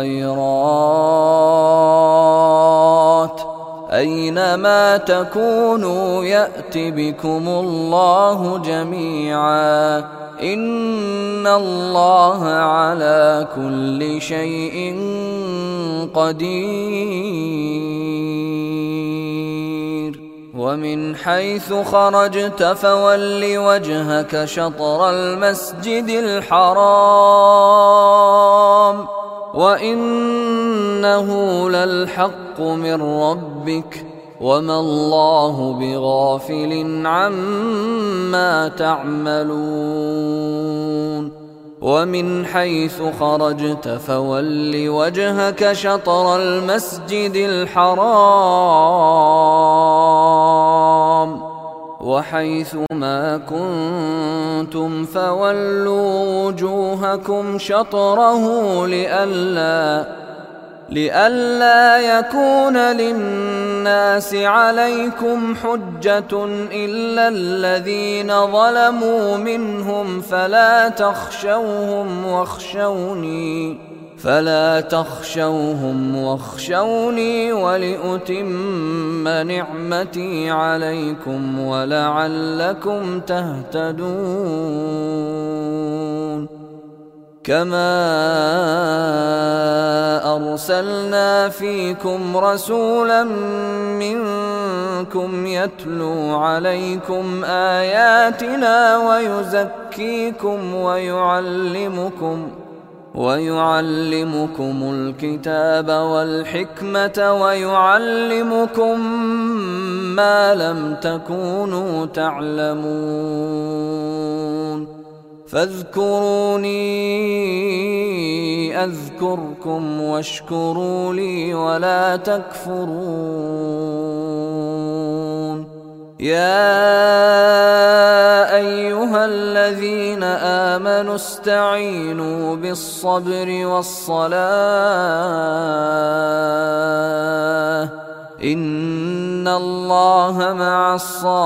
الخيرات أينما تكونوا يأت بكم الله جميعا إن الله على كل شيء قدير. ومن حيث خرجت فول وجهك شطر المسجد الحرام وإنه للحق من ربك وما الله بغافل عما تعملون. ومن حيث خرجت فول وجهك شطر المسجد الحرام وحيث ما كنتم فولوا وجوهكم شطره لئلا يكون للناس عليكم حجة إلا الذين ظلموا منهم فلا تخشوهم واخشوني ولأتم نعمتي عليكم ولعلكم تهتدون. كما أرسلنا فيكم رسولا منكم يتلو عليكم آياتنا ويزكيكم ويعلمكم الكتاب والحكمة ويعلمكم ما لم تكونوا تعلمون. فاذكروني أذكركم واشكروا لي ولا تكفرون. يا أيها الذين آمنوا استعينوا بالصبر والصلاة إن الله مع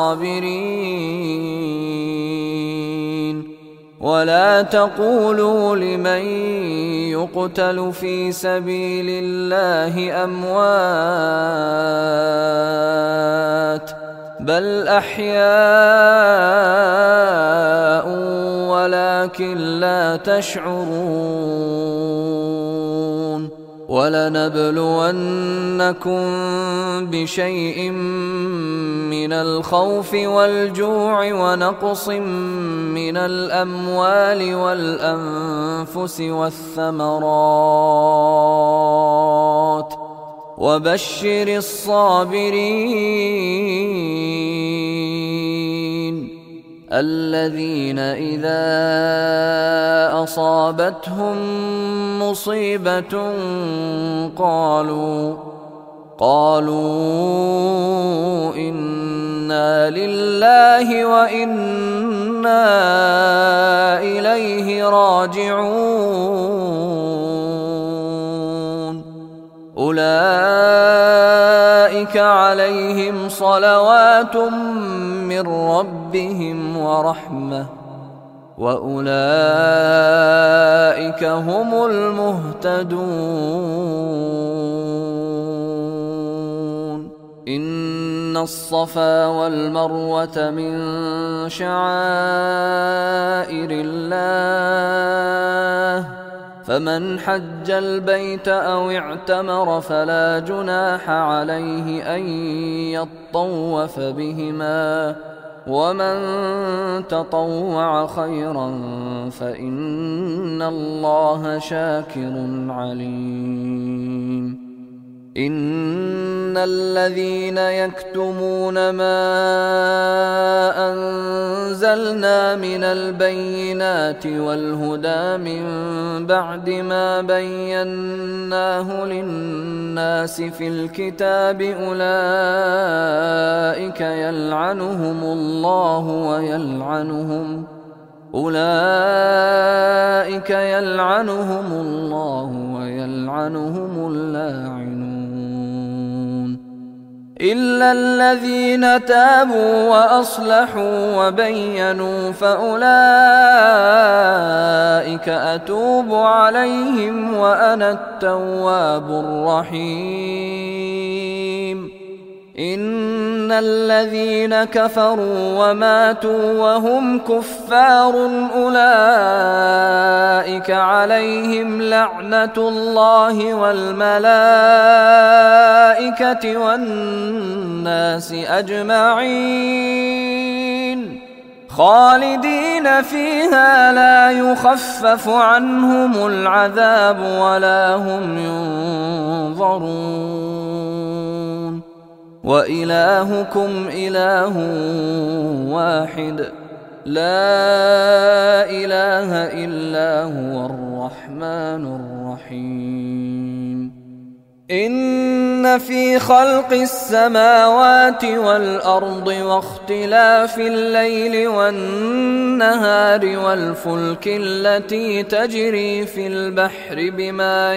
الصابرين. ولا تقولوا لمن يقتل في سبيل الله أموات بل أحياء ولكن لا تشعرون. ولنبلونكم بشيء من الخوف والجوع ونقص من الأموال والأنفس والثمرات وبشر الصابرين الذين إذا أصابتهم مصيبة قالوا إنا لله وإنا إليه راجعون. أولئك عليهم صلوات من ربهم ورحمة وأولئك هم المهتدون. إن الصفا والمروة من شعائر الله فمن حج البيت أو اعتمر فلا جناح عليه أن يطوف بهما ومن تطوع خيرا فإن الله شاكر عليم. إن الذين يكتمون ما أنزلنا من البينات والهدى من بعد ما بيناه للناس في الكتاب أولئك يلعنهم الله ويلعنهم اللاعنون إلا الذين تابوا وأصلحوا وبينوا فأولئك أتوب عليهم وأنا التواب الرحيم. إن الذين كفروا وماتوا وهم كفار أولئك عليهم لعنة الله والملائكة والناس أجمعين خالدين فيها لا يخفف عنهم العذاب ولا هم ينظرون. وإلهكم إله واحد لا إله إلا هو الرحمن الرحيم. إن في خلق السماوات والأرض واختلاف الليل والنهار والفلك التي تجري في البحر بما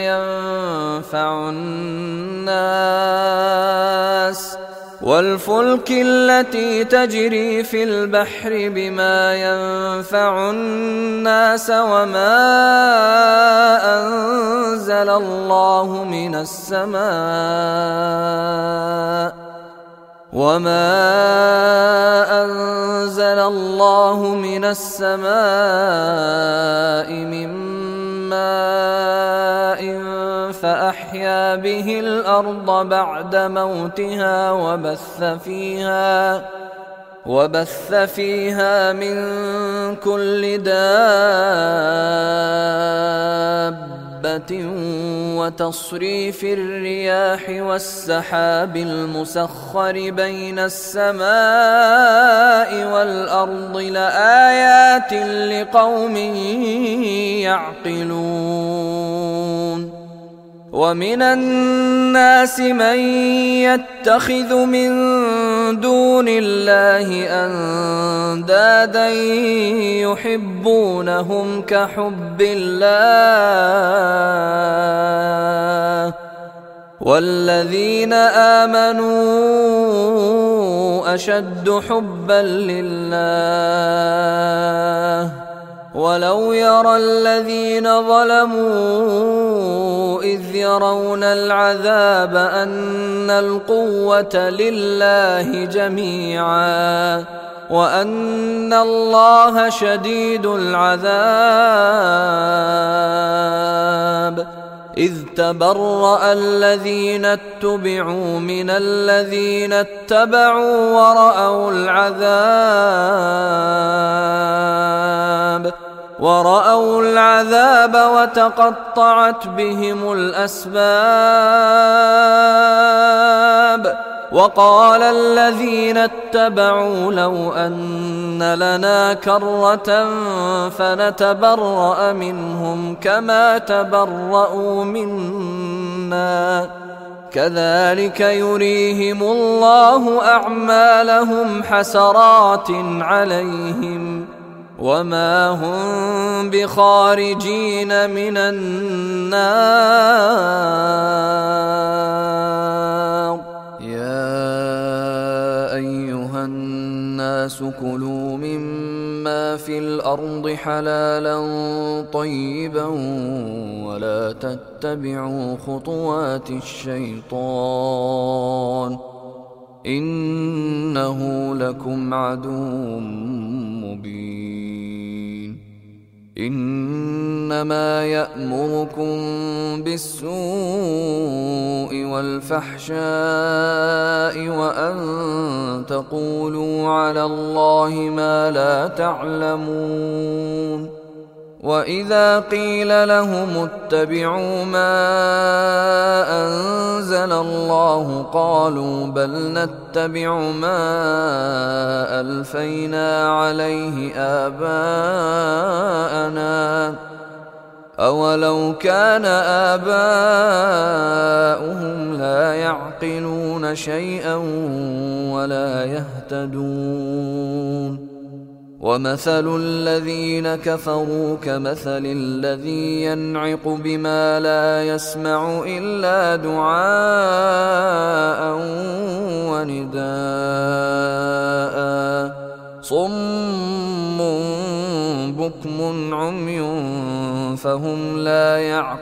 ينفع الناس وما أنزل الله من السماء من ماء فأحيا به الأرض بعد موتها وبث فيها من كل دابة وتصريف الرياح والسحاب المسخر بين السماء والأرض لآيات لقوم يعقلون. ومن الناس من يتخذ من دون الله أندادا يحبونهم كحب الله والذين آمنوا أشد حبا لله ولو يرى الذين ظلموا إذ يرون العذاب أن القوة لله جميعا وأن الله شديد العذاب إذ تبرأ الذين اتبعوا من الذين اتبعوا ورأوا العذاب وتقطعت بهم الأسباب وقال الذين اتبعوا لو أن لنا كرة فنتبرأ منهم كما تبرأوا منا كذلك يريهم الله أعمالهم حسرات عليهم وما هم بخارجين من النار. يا أيها الناس كلوا مما في الأرض حلالا طيبا ولا تتبعوا خطوات الشيطان إنه لكم عدو مبين. إنما يأمركم بالسوء والفحشاء وأن تقولوا على الله ما لا تعلمون. وإذا قيل لهم اتبعوا ما أنزل الله قالوا بل نتبع ما ألفينا عليه آباءنا أولو كان آباؤهم لا يعقلون شيئا ولا يهتدون. ومثل الذين كفروا كمثل الذي ينعق بما لا يسمع إلا دعاء ونداء صم بكم عمي فهم لا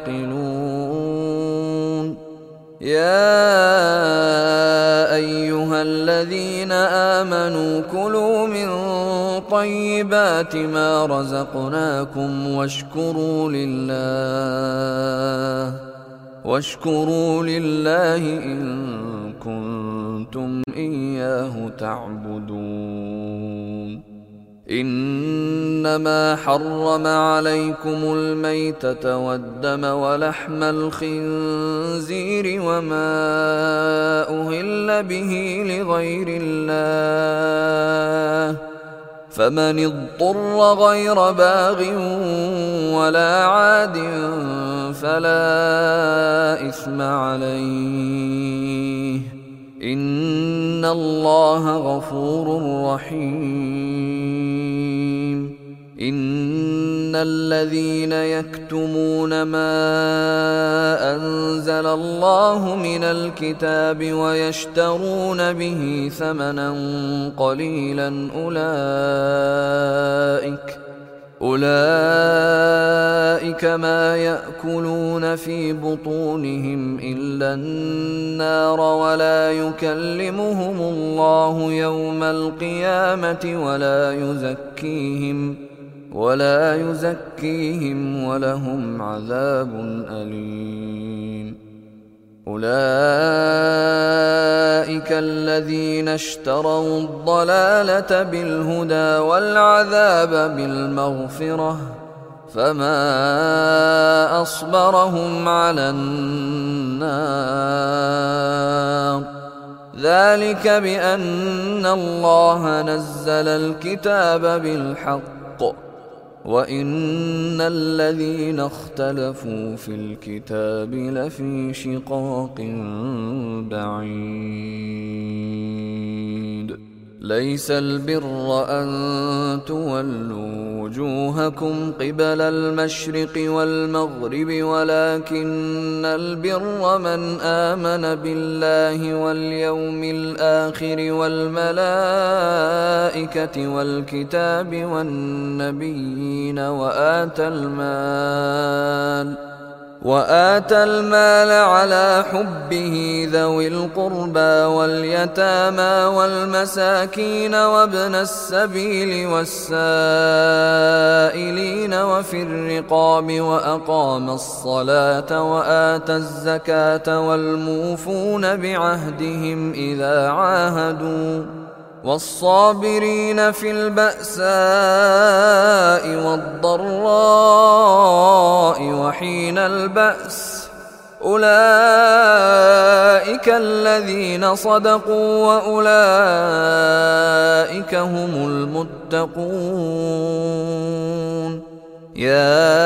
يعقلون. يا أيها الذين آمنوا كلوا من طيبات ما رزقناكم واشكروا لله إن كنتم إياه تعبدون. إنما حرم عليكم الميتة والدم ولحم الخنزير وما أهل به لغير الله فمن اضطر غير باغ ولا عاد فلا إثم عليه إن الله غفور رحيم. إن الذين يكتمون ما أنزل الله من الكتاب ويشترون به ثمنا قليلا أولئك ما يأكلون في بطونهم إلا النار ولا يكلمهم الله يوم القيامة ولا يزكيهم ولهم عذاب أليم. أولئك الذين اشتروا الضلالة بالهدى والعذاب بالمغفرة فما أصبرهم على النار ذلك بأن الله نزل الكتاب بالحق وإن الذين اختلفوا في الكتاب لفي شقاق بعيد. ليس البر أن تولوا وجوهكم قبل المشرق والمغرب ولكن البر من آمن بالله واليوم الآخر والملائكة والكتاب والنبيين وآتى المال على حبه ذوي القربى واليتامى والمساكين وابن السبيل والسائلين وفي الرقاب وأقام الصلاة وآتى الزكاة والموفون بعهدهم إذا عاهدوا والصابرين في البأساء والضراء وحين البأس أولئك الذين صدقوا وأولئك هم المتقون. يا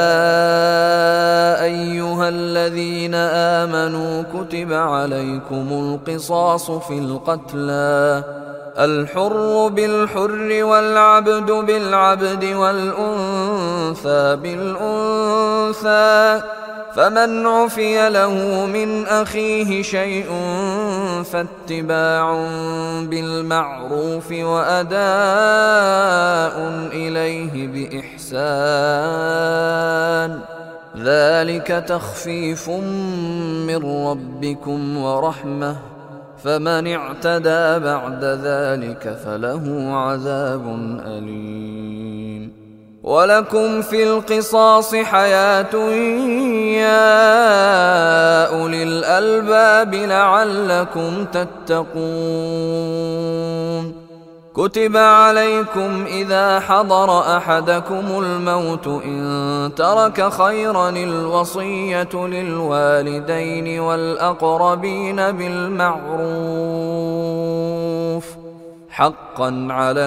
أيها الذين آمنوا كتب عليكم القصاص في القتلى الحر بالحر والعبد بالعبد والأنثى بالأنثى فمن عفي له من أخيه شيء فاتباع بالمعروف وأداء إليه بإحسان ذلك تخفيف من ربكم ورحمة فمن اعتدى بعد ذلك فله عذاب أليم. ولكم في القصاص حياة يا أولي الألباب لعلكم تتقون. كتب عليكم إذا حضر أحدكم الموت إن ترك خيرا الوصية للوالدين والأقربين بالمعروف حقا على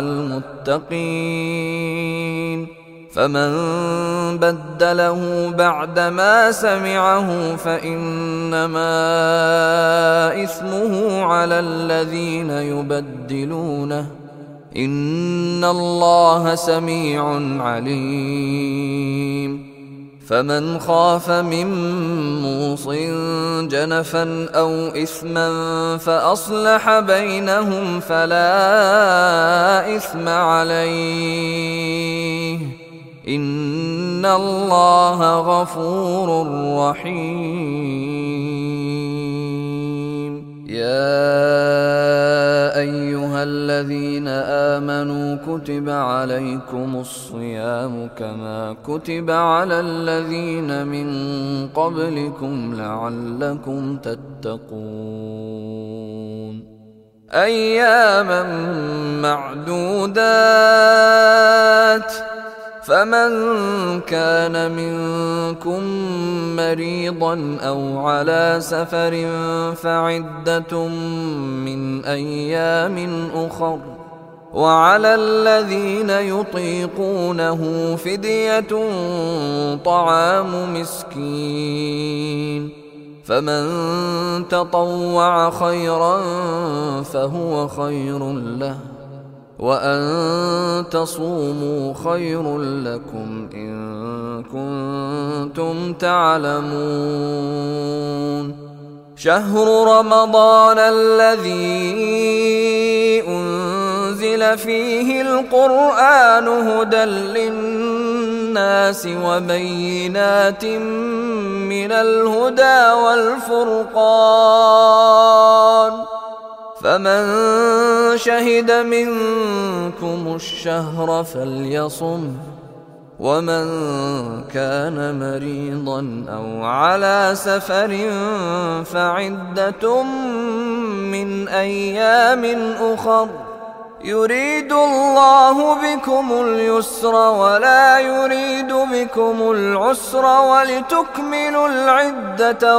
المتقين. فمن بدله بعدما سمعه فإنما إثمه على الذين يبدلونه إن الله سميع عليم. فمن خاف من موص جنفا أو إثما فأصلح بينهم فلا إثم عليه إن الله غفور رحيم. يا أيها الذين آمنوا كتب عليكم الصيام كما كتب على الذين من قبلكم لعلكم تتقون. أياما معدودات فمن كان منكم مريضا أو على سفر فعدة من أيام أخر وعلى الذين يطيقونه فدية طعام مسكين فمن تطوع خيرا فهو خير له وأن تصوموا خير لكم إن كنتم تعلمون. شهر رمضان الذي أنزل فيه القرآن هدى للناس وبينات من الهدى والفرقان فمن شهد منكم الشهر فليصم ومن كان مريضا أو على سفر فعدة من أيام أخر يريد الله بكم اليسر ولا يريد بكم العسر ولتكملوا العدة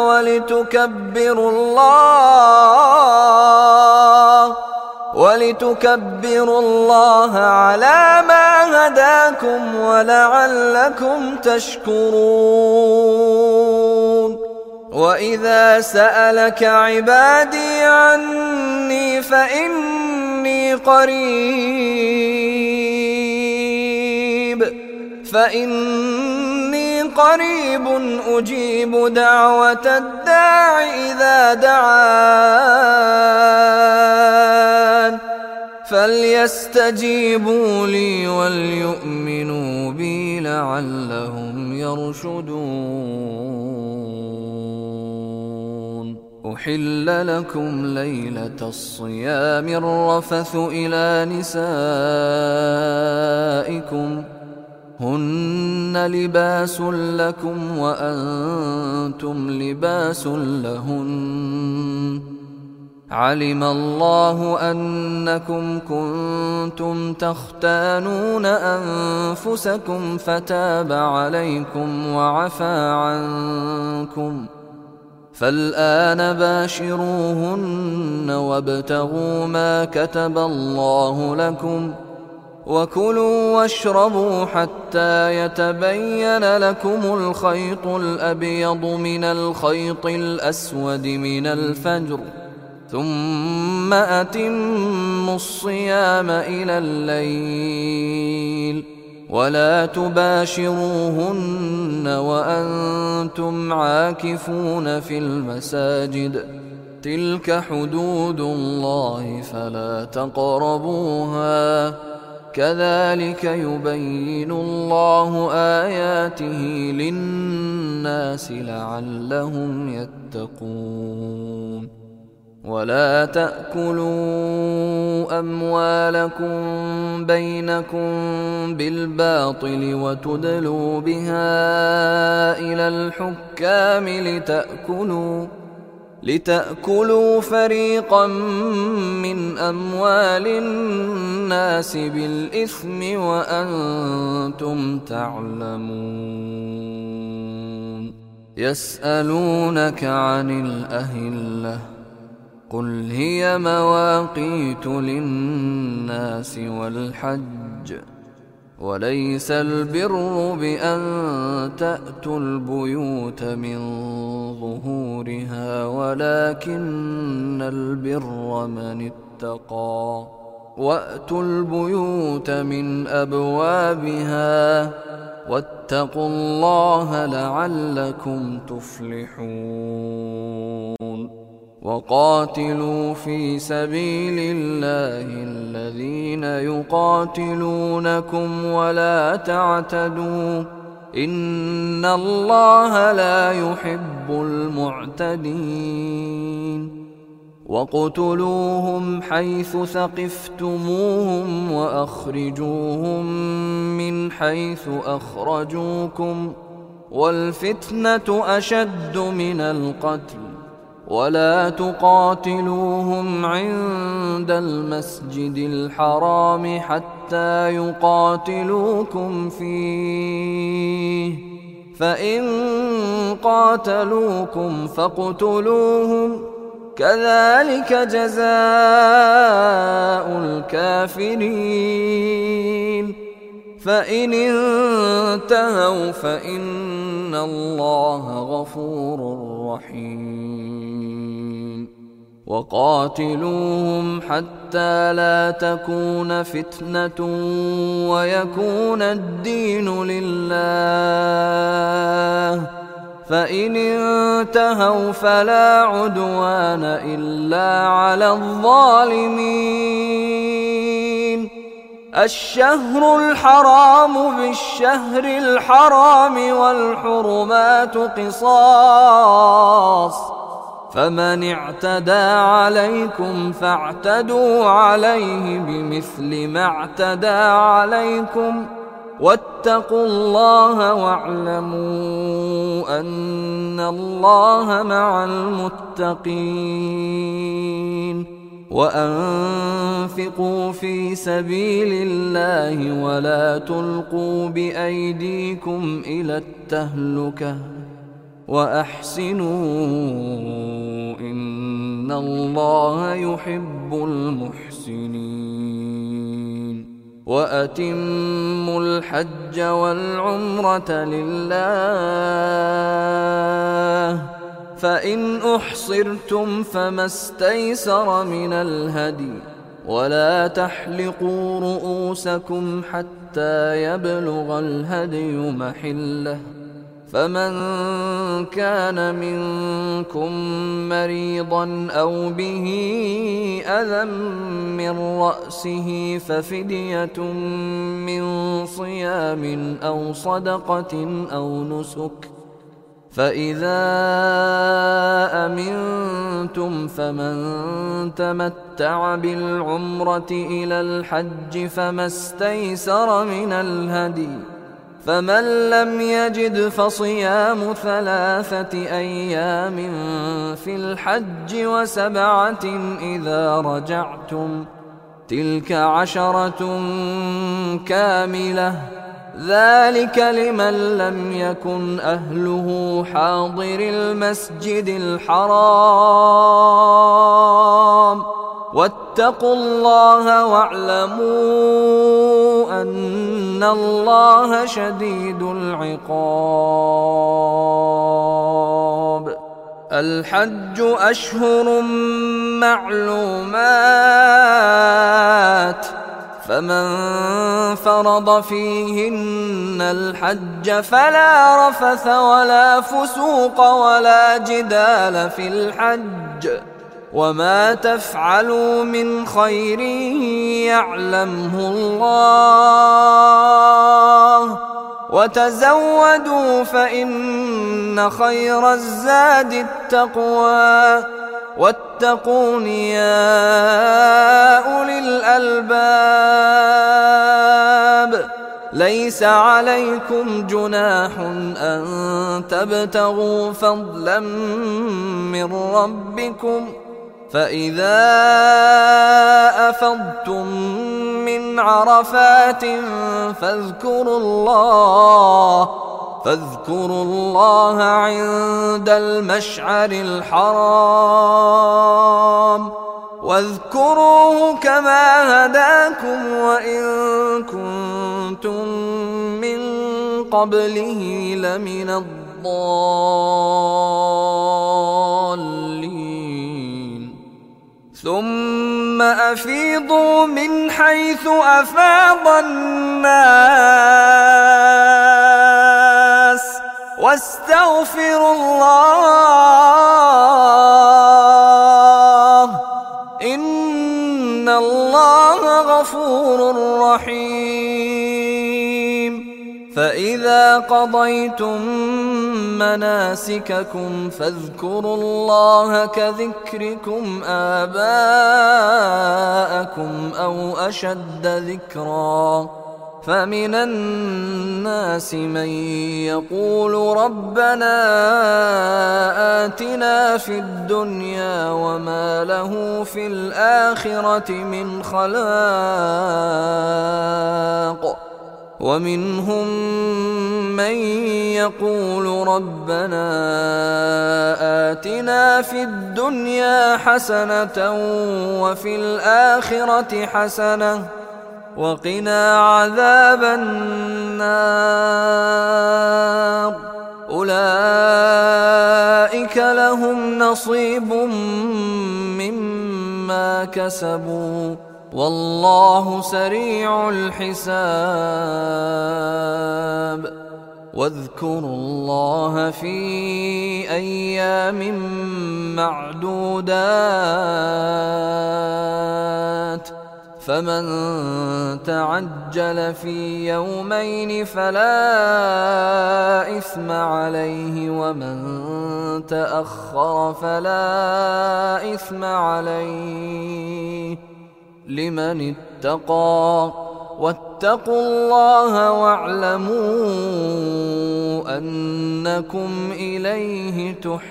ولتكبروا الله على ما هداكم ولعلكم تشكرون. وإذا سألك عبادي عني فإني قريب أجيب دعوة الداع إذا دعان فليستجيبوا لي وليؤمنوا بي لعلهم يرشدون. أحل لكم ليلة الصيام الرفث إلى نسائكم هن لباس لكم وأنتم لباس لهن علم الله أنكم كنتم تختانون أنفسكم فتاب عليكم وعفى عنكم فالآن باشروهن وابتغوا ما كتب الله لكم وكلوا واشربوا حتى يتبين لكم الخيط الأبيض من الخيط الأسود من الفجر ثم أتموا الصيام إلى الليل ولا تباشروهن وأنتم عاكفون في المساجد تلك حدود الله فلا تقربوها كذلك يبين الله آياته للناس لعلهم يتقون. ولا تأكلوا أموالكم بينكم بالباطل وتدلوا بها إلى الحكام لتأكلوا فريقا من أموال الناس بالإثم وأنتم تعلمون. يسألونك عن الأهلة قل هي مواقيت للناس والحج وليس البر بأن تأتوا البيوت من ظهورها ولكن البر من اتقى وأتوا البيوت من أبوابها واتقوا الله لعلكم تفلحون. وقاتلوا في سبيل الله الذين يقاتلونكم ولا تعتدوا إن الله لا يحب المعتدين. وَاقْتُلُوهُمْ حَيْثُ ثَقِفْتُمُوهُمْ وَأَخْرِجُوهُمْ مِنْ حَيْثُ أَخْرَجُوكُمْ وَالْفِتْنَةُ أَشَدُّ مِنَ الْقَتْلِ وَلَا تُقَاتِلُوهُمْ عِندَ الْمَسْجِدِ الْحَرَامِ حَتَّى يُقَاتِلُوكُمْ فِيهِ فَإِنْ قَاتَلُوكُمْ فَاقْتُلُوهُمْ كذلك جزاء الكافرين. فإن انتهوا فإن الله غفور رحيم. وقاتلوهم حتى لا تكون فتنة ويكون الدين لله فإن انتهوا فلا عدوان إلا على الظالمين. الشهر الحرام بالشهر الحرام والحرمات قصاص فمن اعتدى عليكم فاعتدوا عليه بمثل ما اعتدى عليكم واتقوا الله واعلموا أن الله مع المتقين. وأنفقوا في سبيل الله ولا تلقوا بأيديكم إلى التهلكة وأحسنوا إن الله يحب المحسنين. وأتموا الحج والعمرة لله فإن أحصرتم فما استيسر من الهدي ولا تحلقوا رؤوسكم حتى يبلغ الهدي محله فمن كان منكم مريضا أو به أذى من رأسه ففدية من صيام أو صدقة أو نسك فإذا أمنتم فمن تمتع بالعمرة إلى الحج فما استيسر من الهدي فمن لم يجد فصيام 3 أيام في الحج و7 إذا رجعتم تلك 10 كاملة ذلك لمن لم يكن أهله حاضر المسجد الحرام واتقوا الله واعلموا أن الله شديد العقاب. الحج أشهر معلومات فمن فرض فيهن الحج فلا رفث ولا فسوق ولا جدال في الحج وما تفعلوا من خير يعلمه الله وتزودوا فإن خير الزاد التقوى واتقون يا أولي الألباب. ليس عليكم جناح أن تبتغوا فضلا من ربكم، فإذا أفضتم من عرفات فاذكروا الله عند المشعر الحرام، واذكروه كما هداكم وإن كنتم من قبله لمن الضالين. ثم أفيضوا من حيث أفاض الناس واستغفروا الله إن الله غفور رحيم. فإذا قضيتم مناسككم فاذكروا الله كذكركم آباءكم أو أشد ذكرا. فمن الناس من يقول ربنا آتنا في الدنيا وما له في الآخرة من خلاق، ومنهم من يقول ربنا آتنا في الدنيا حسنة وفي الآخرة حسنة وقنا عذاب النار. أولئك لهم نصيب مما كسبوا والله سريع الحساب. واذكروا الله في أيام معدودات، فمن تعجل في يومين فلا إثم عليه، ومن تأخر فلا إثم عليه لمن اتقى. واتقوا الله واعلموا أنكم إليه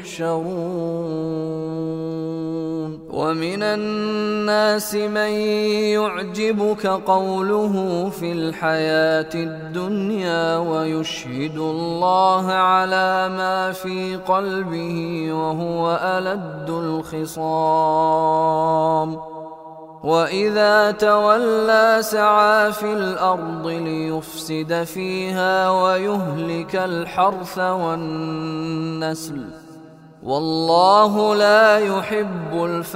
تحشرون. ومن الناس من يعجبك قوله في الحياة الدنيا ويشهد الله على ما في قلبه وهو ألد الخصام، وإذا تولى سعى في الأرض ليفسد فيها ويهلك الحرث والنسل، والله لا يحب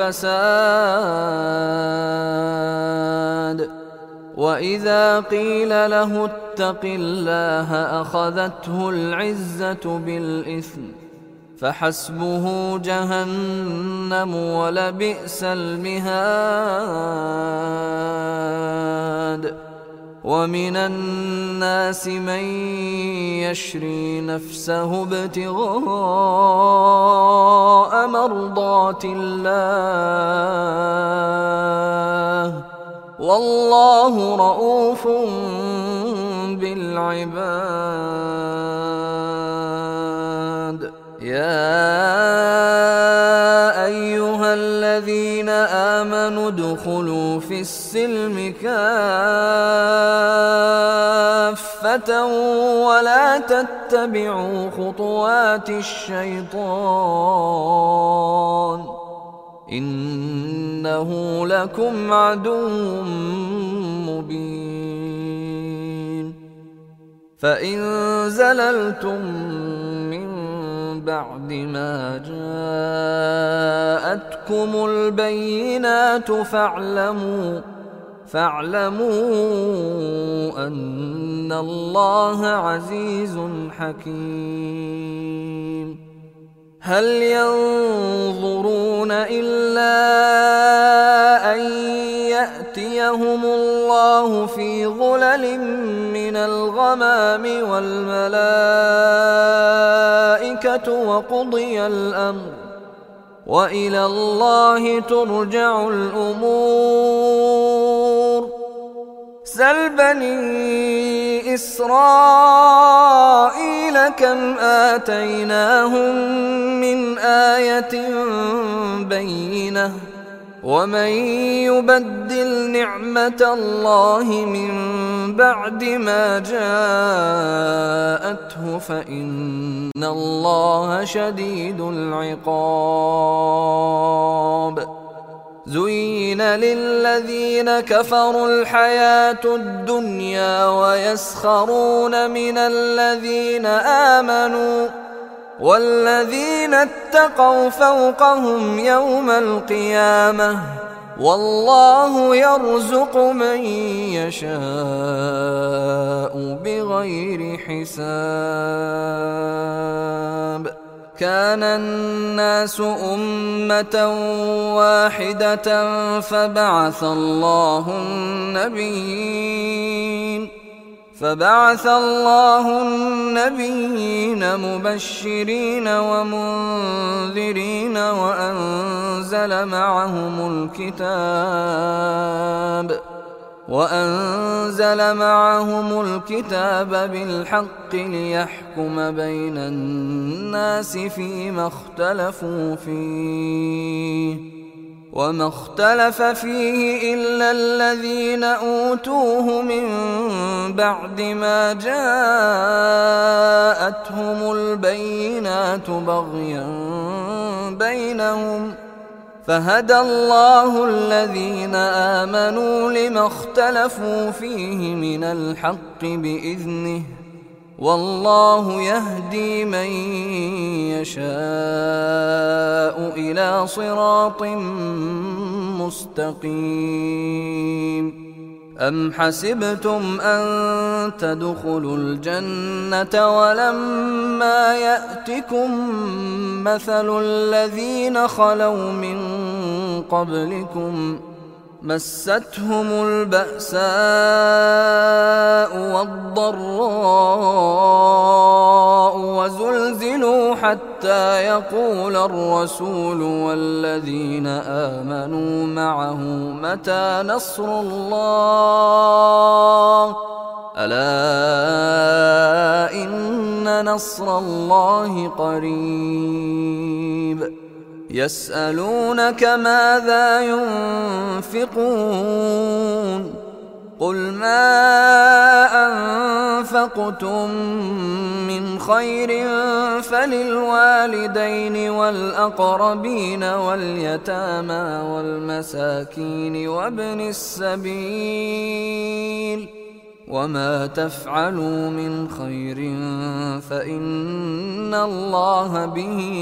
الفساد. وإذا قيل له اتق الله أخذته العزة بالإثم، فحسبه جهنم ولبئس المهاد. ومن الناس من يشري نفسه ابتغاء مرضات الله والله رؤوف بالعباد. يا أيها الذين آمنوا ادخلوا في السلم كافة ولا تتبعوا خطوات الشيطان إنه لكم عدو مبين. فإن زللتم من بعد ما جاءتكم البينات فاعلموا أن الله عزيز حكيم. هل ينظرون إلا أن يأتيهم الله في ظلل من الغمام والملائكة وإلى الله ترجع الأمور. سل بني إسرائيل كم آتيناهم من آية بينة ومن يبدل نعمة الله من بعد ما جاءته فإن الله شديد العقاب. زين للذين كفروا الحياة الدنيا ويسخرون من الذين آمنوا والذين اتقوا فوقهم يوم القيامة والله يرزق من يشاء بغير حساب. كان الناس أمة واحدة فبعث الله النبيين مبشرين ومنذرين وأنزل معهم الكتاب بالحق ليحكم بين الناس فيما اختلفوا فيه وما اختلف فيه إلا الذين أوتوه من بعد ما جاءتهم البينات بغيا بينهم فهدى الله الذين آمنوا لما اختلفوا فيه من الحق بإذنه والله يهدي من يشاء إلى صراط مستقيم. أم حسبتم أن تدخلوا الجنة ولما يأتكم مثل الذين خلوا من قبلكم مستهم البأساء والضراء وزلزلوا حتى يقول الرسول والذين آمنوا معه متى نصر الله ألا إن نصر الله قريب. يسألونك ماذا ينفقون قل ما أنفقتم من خير فللوالدين والأقربين واليتامى والمساكين وابن السبيل وما تفعلوا من خير فإن الله به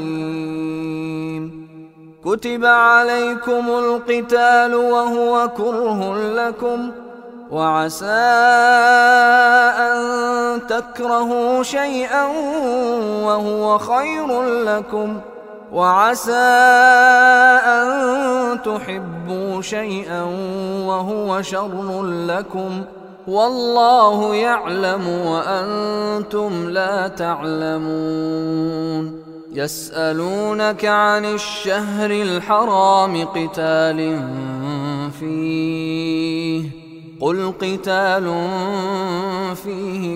عليم. كتب عليكم القتال وهو كره لكم وعسى أن تكرهوا شيئا وهو خير لكم وعسى أن تحبوا شيئا وهو شر لكم والله يعلم وأنتم لا تعلمون. يسألونك عن الشهر الحرام قتال فيه قل قتال فيه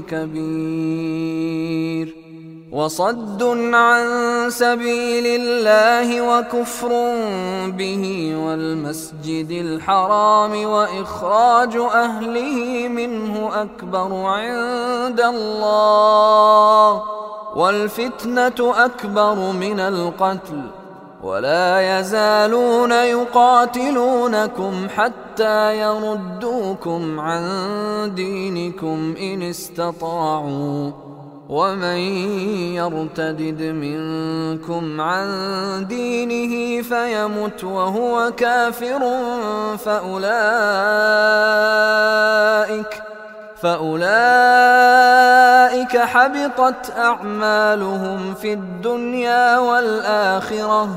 كبير وصد عن سبيل الله وكفر به والمسجد الحرام وإخراج أهله منه أكبر عند الله والفتنة أكبر من القتل ولا يزالون يقاتلونكم حتى يردوكم عن دينكم إن استطاعوا ومن يرتدد منكم عن دينه فيمت وهو كافر فأولئك حبطت أعمالهم في الدنيا والآخرة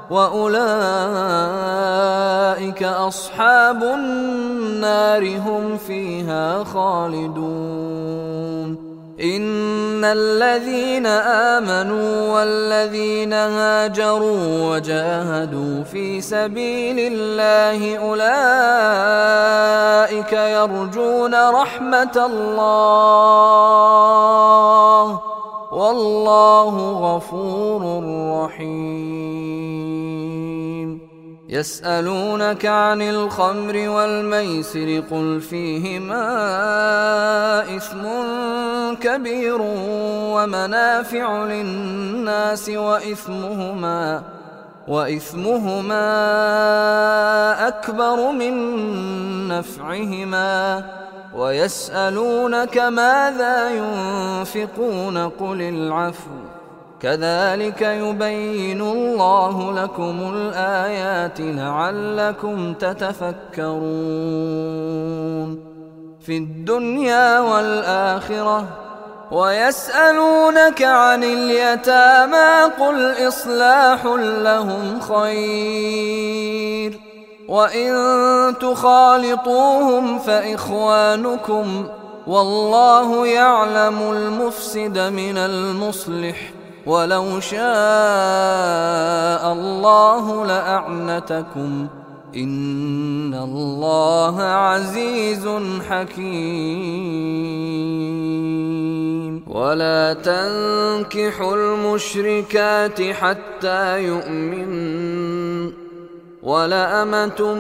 وأولئك أصحاب النار هم فيها خالدون. إن الذين آمنوا والذين هاجروا وجاهدوا في سبيل الله أولئك يرجون رحمة الله والله غفور رحيم. يسألونك عن الخمر والميسر قل فيهما إثم كبير ومنافع للناس وإثمهما أكبر من نفعهما ويسألونك ماذا ينفقون قل العفو كذلك يبين الله لكم الآيات لعلكم تتفكرون في الدنيا والآخرة. ويسألونك عن اليتامى قل إصلاح لهم خير وإن تخالطوهم فإخوانكم والله يعلم المفسد من المصلح ولو شاء الله لأعنتكم إن الله عزيز حكيم. ولا تنكحوا المشركات حتى يؤمنوا ولأمة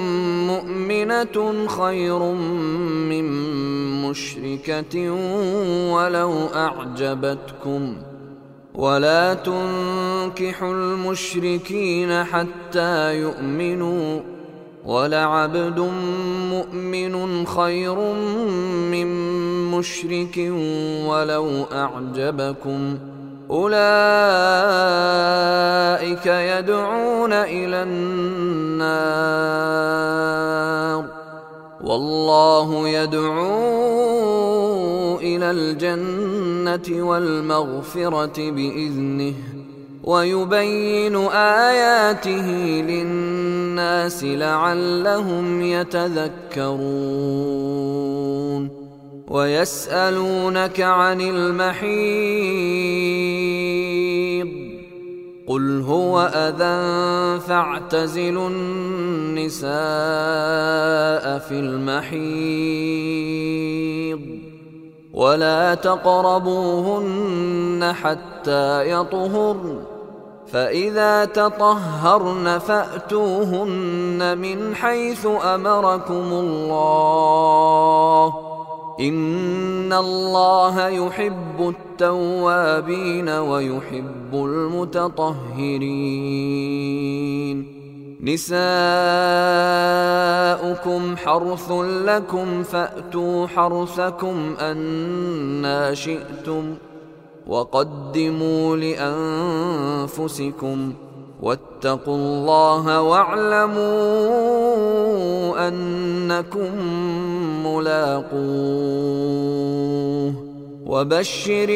مؤمنة خير من مشركة ولو أعجبتكم ولا تنكحوا المشركين حتى يؤمنوا ولعبد مؤمن خير من مشرك ولو أعجبكم أولئك يدعون إلى النار والله يدعو إلى الجنة والمغفرة بإذنه ويبين آياته للناس لعلهم يتذكرون. ويسألونك عن المحيض قل هو أذى فاعتزلوا النساء في المحيض ولا تقربوهن حتى يطهرن فإذا تطهرن فأتوهن من حيث أمركم الله إن الله يحب التوابين ويحب المتطهرين. نساؤكم حرث لكم فأتوا حرثكم أنى شئتم وقدموا لأنفسكم واتقوا الله واعلموا أنكم ملاقوه وبشر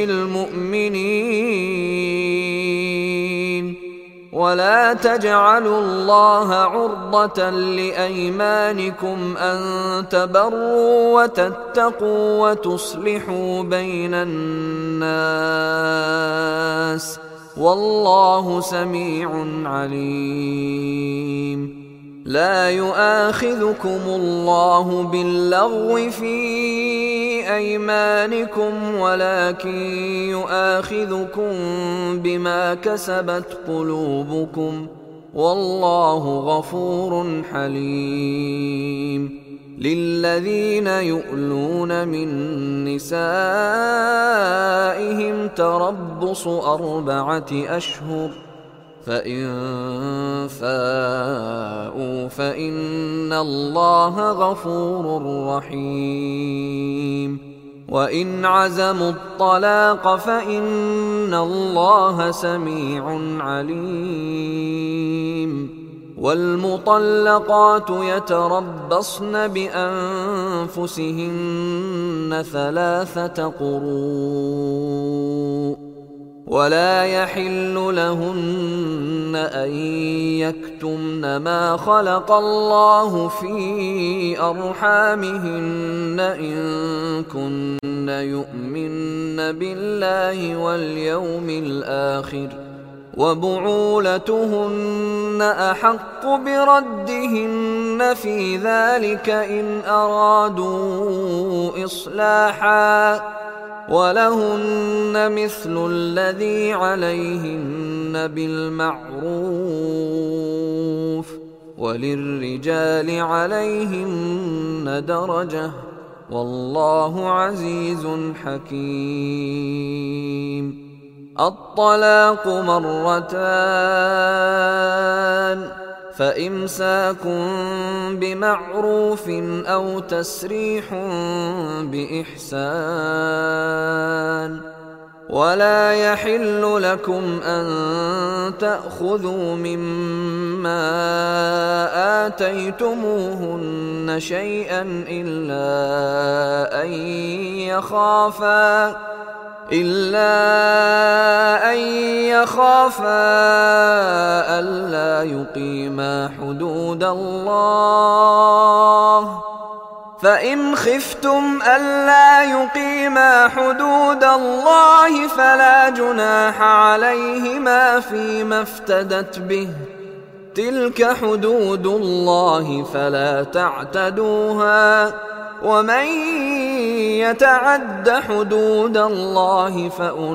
المؤمنين. ولا تجعلوا الله عرضة لأيمانكم أن تبروا وتتقوا وتصلحوا بين الناس والله سميع عليم. لا يؤاخذكم الله باللغو في أيمانكم ولكن يؤاخذكم بما كسبت قلوبكم والله غفور حليم. للذين يؤلون من نسائهم تربص 4 أشهر فإن فاءوا فإن الله غفور رحيم. وإن عزموا الطلاق فإن الله سميع عليم. والمطلقات يتربصن بأنفسهن 3 قروء ولا يحل لهن أن يكتمن ما خلق الله في أرحامهن إن كن يؤمن بالله واليوم الآخر وبعولتهن أحق بردهن في ذلك إن أرادوا إصلاحا ولهن مثل الذي عليهن بالمعروف وللرجال عليهن درجة والله عزيز حكيم. الطلاق مرتان فإمساك بمعروف أو تسريح بإحسان ولا يحل لكم أن تأخذوا مما آتيتموهن شيئا إلا أن يخافا ألا يقيما حدود الله فإن خفتم ألا يقيما حدود الله فلا جناح عليهما فيما افتدت به تلك حدود الله فلا تعتدوها ومن يتعد حدود الله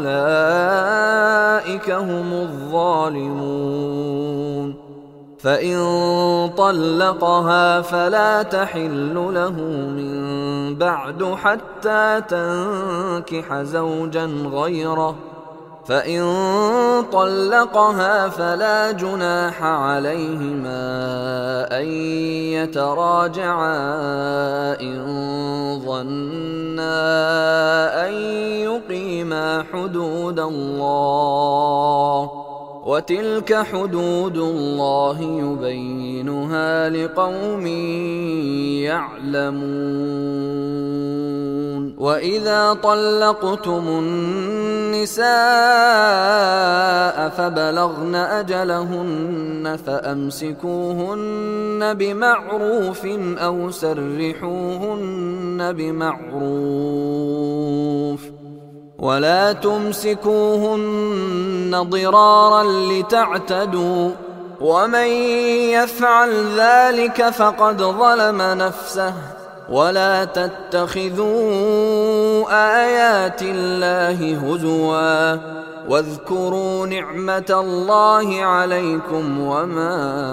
فأولئك هم الظالمون. فإن طلقها فلا تحل له من بعد حتى تنكح زوجا غيره فإن طلقها فلا جناح عليهما أن يتراجعا إن ظنا أن يقيما حدود الله وتلك حدود الله يبينها لقوم يعلمون. وإذا طلقتم النساء فبلغن أجلهن فأمسكوهن بمعروف أو سرحوهن بمعروف ولا تمسكوهن ضرارا لتعتدوا ومن يفعل ذلك فقد ظلم نفسه ولا تتخذوا آيات الله هزوا واذكروا نعمة الله عليكم وما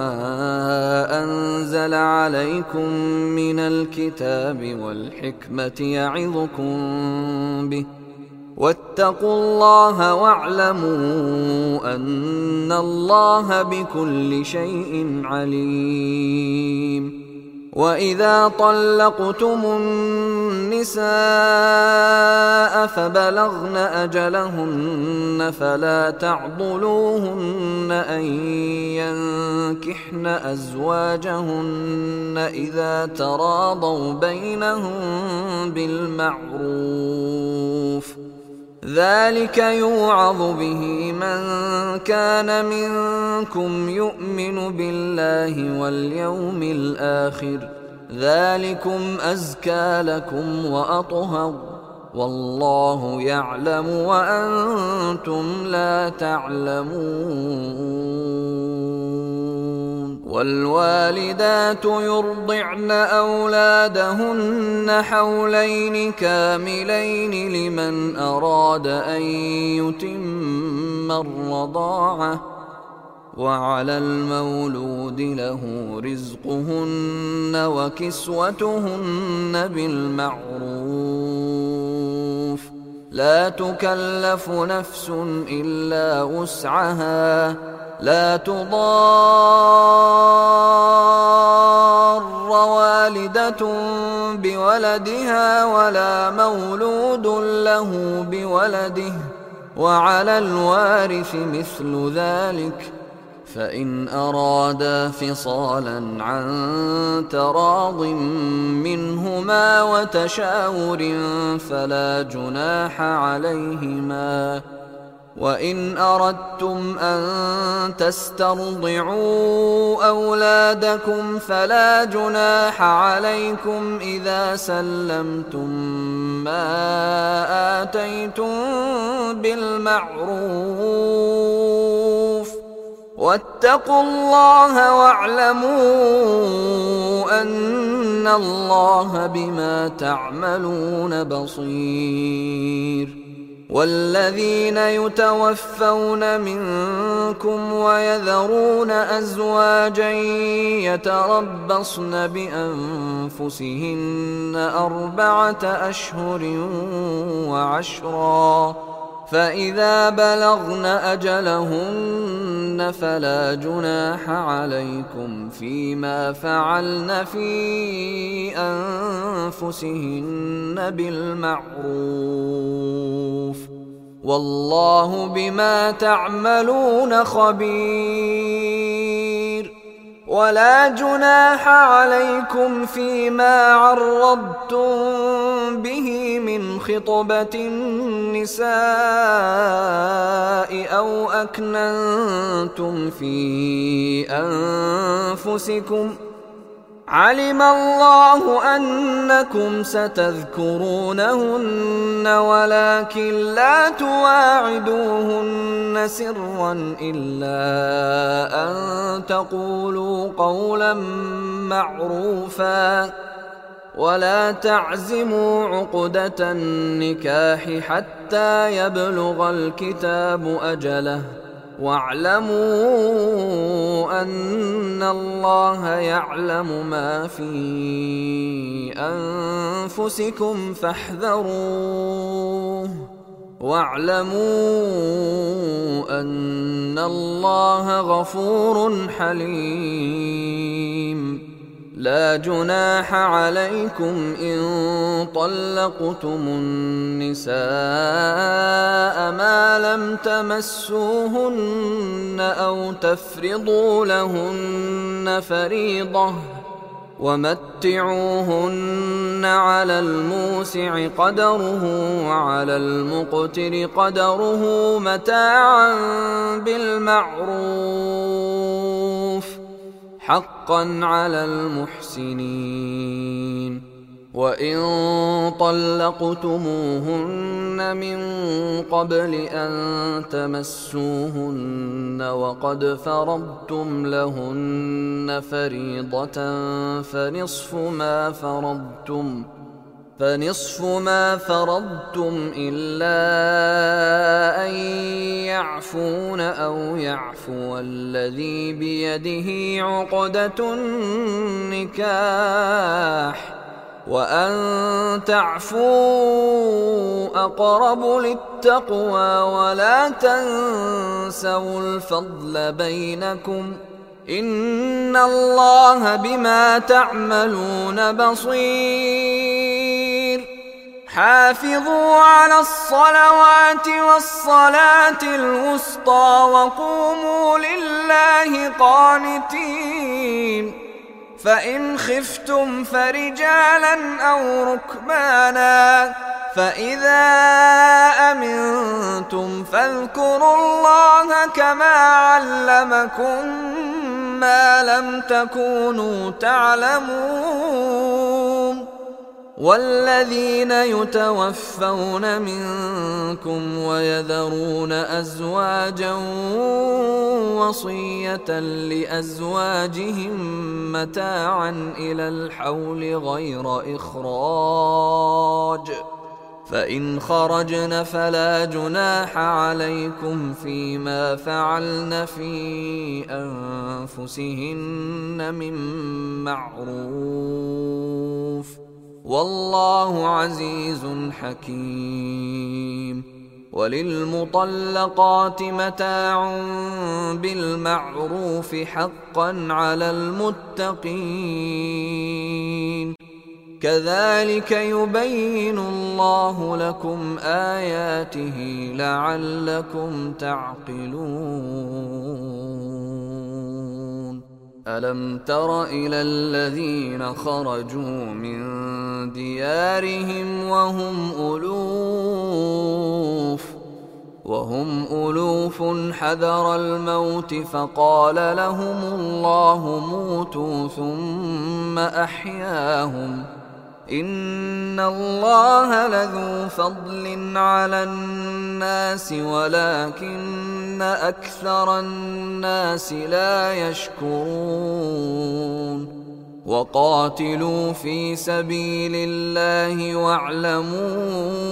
أنزل عليكم من الكتاب والحكمة يعظكم به واتقوا الله واعلموا أن الله بكل شيء عليم. وإذا طلقتم النساء فبلغن أجلهن فلا تعضلوهن أن ينكحن أزواجهن إذا تراضوا بينهم بالمعروف ذلك يوعظ به من كان منكم يؤمن بالله واليوم الآخر ذلكم أزكى لكم وأطهر والله يعلم وأنتم لا تعلمون. والوالدات يرضعن أولادهن حولين كاملين لمن أراد أن يتم الرضاعة وعلى المولود له رزقهن وكسوتهن بالمعروف لا تكلف نفس إلا وسعها لا تضار والدة بولدها ولا مولود له بولده وعلى الوارث مثل ذلك فإن أرادا فصالا عن تراض منهما وتشاور فلا جناح عليهما وإن أردتم أن تسترضعوا أولادكم فلا جناح عليكم إذا سلمتم ما آتيتم بالمعروف واتقوا الله واعلموا أن الله بما تعملون بصير. والذين يتوفون منكم ويذرون أزواجا يتربصن بأنفسهن 4 أشهر وعشرا فإذا بلغن أجلهن فلا جناح عليكم فيما فعلن في أنفسهن بالمعروف والله بما تعملون خبير. ولا جناح عليكم فيما عرضتم به من خطبة النساء أو أكننتم في أنفسكم علم الله أنكم ستذكرونهن ولكن لا تواعدوهن سرا إلا أن تقولوا قولا معروفا ولا تعزموا عقدة النكاح حتى يبلغ الكتاب أجله واعلموا أن الله يعلم ما في أنفسكم فاحذروه واعلموا أن الله غفور حليم. لا جناح عليكم إن طلقتم النساء ما لم تمسوهن أو تفرضوا لهن فريضة ومتعوهن على الموسع قدره وعلى المقتر قدره متاعا بالمعروف حقا على المحسنين. وإن طلقتموهن من قبل أن تمسوهن وقد فرضتم لهن فريضة فنصف ما فرضتم إلا أن يعفون أو يعفو الذي بيده عقدة النكاح وأن تعفوا أقرب للتقوى ولا تنسوا الفضل بينكم إن الله بما تعملون بصير. حافظوا على الصلوات والصلاة الوسطى وقوموا لله قانتين. فإن خفتم فرجالا أو ركبانا فإذا أمنتم فاذكروا الله كما علمكم ما لم تكونوا تعلمون. والذين يتوفون منكم ويذرون أزواجا وصية لأزواجهم متاعا إلى الحول غير إخراج فإن خرجن فلا جناح عليكم فيما فعلن في أنفسهن من معروف والله عزيز حكيم. وللمطلقات متاع بالمعروف حقا على المتقين كذلك يبين الله لكم آياته لعلكم تعقلون. ألم تر إلى الذين خرجوا من ديارهم وهم ألوف وهم ألوف حذر الموت فقال لهم الله موتوا ثم أحياهم إن الله لذو فضل على الناس ولكن أكثر الناس لا يشكرون وقاتلوا في سبيل الله واعلموا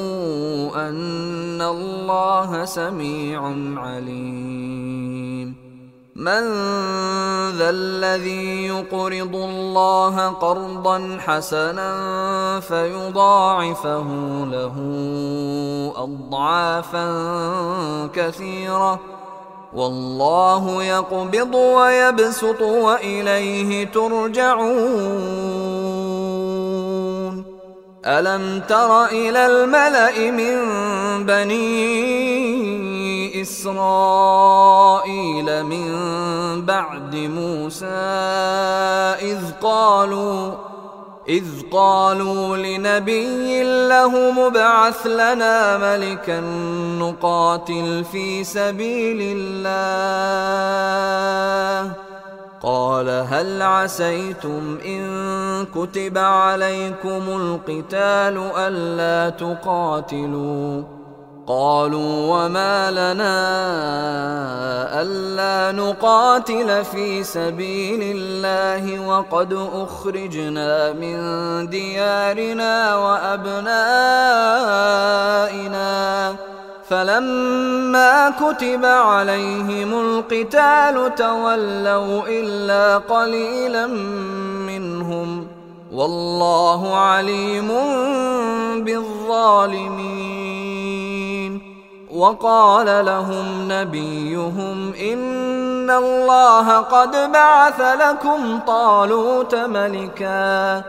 أن الله سميع عليم من ذا الذي يقرض الله قرضا حسنا فيضاعفه له أضعافا كثيرة والله يقبض ويبسط وإليه ترجعون ألم تر إلى الملأ من بني إسرائيل من بعد موسى إذ قالوا لنبي له مبعث لنا ملكا نقاتل في سبيل الله قال هل عسيتم إن كتب عليكم القتال ألا تقاتلوا قالوا وما لنا ألا نقاتل في سبيل الله وقد أخرجنا من ديارنا وأبنائنا فلما كتب عليهم القتال تولوا إلا قليلا منهم والله عليم بالظالمين وقال لهم نبيهم إن الله قد بعث لكم طالوت ملكا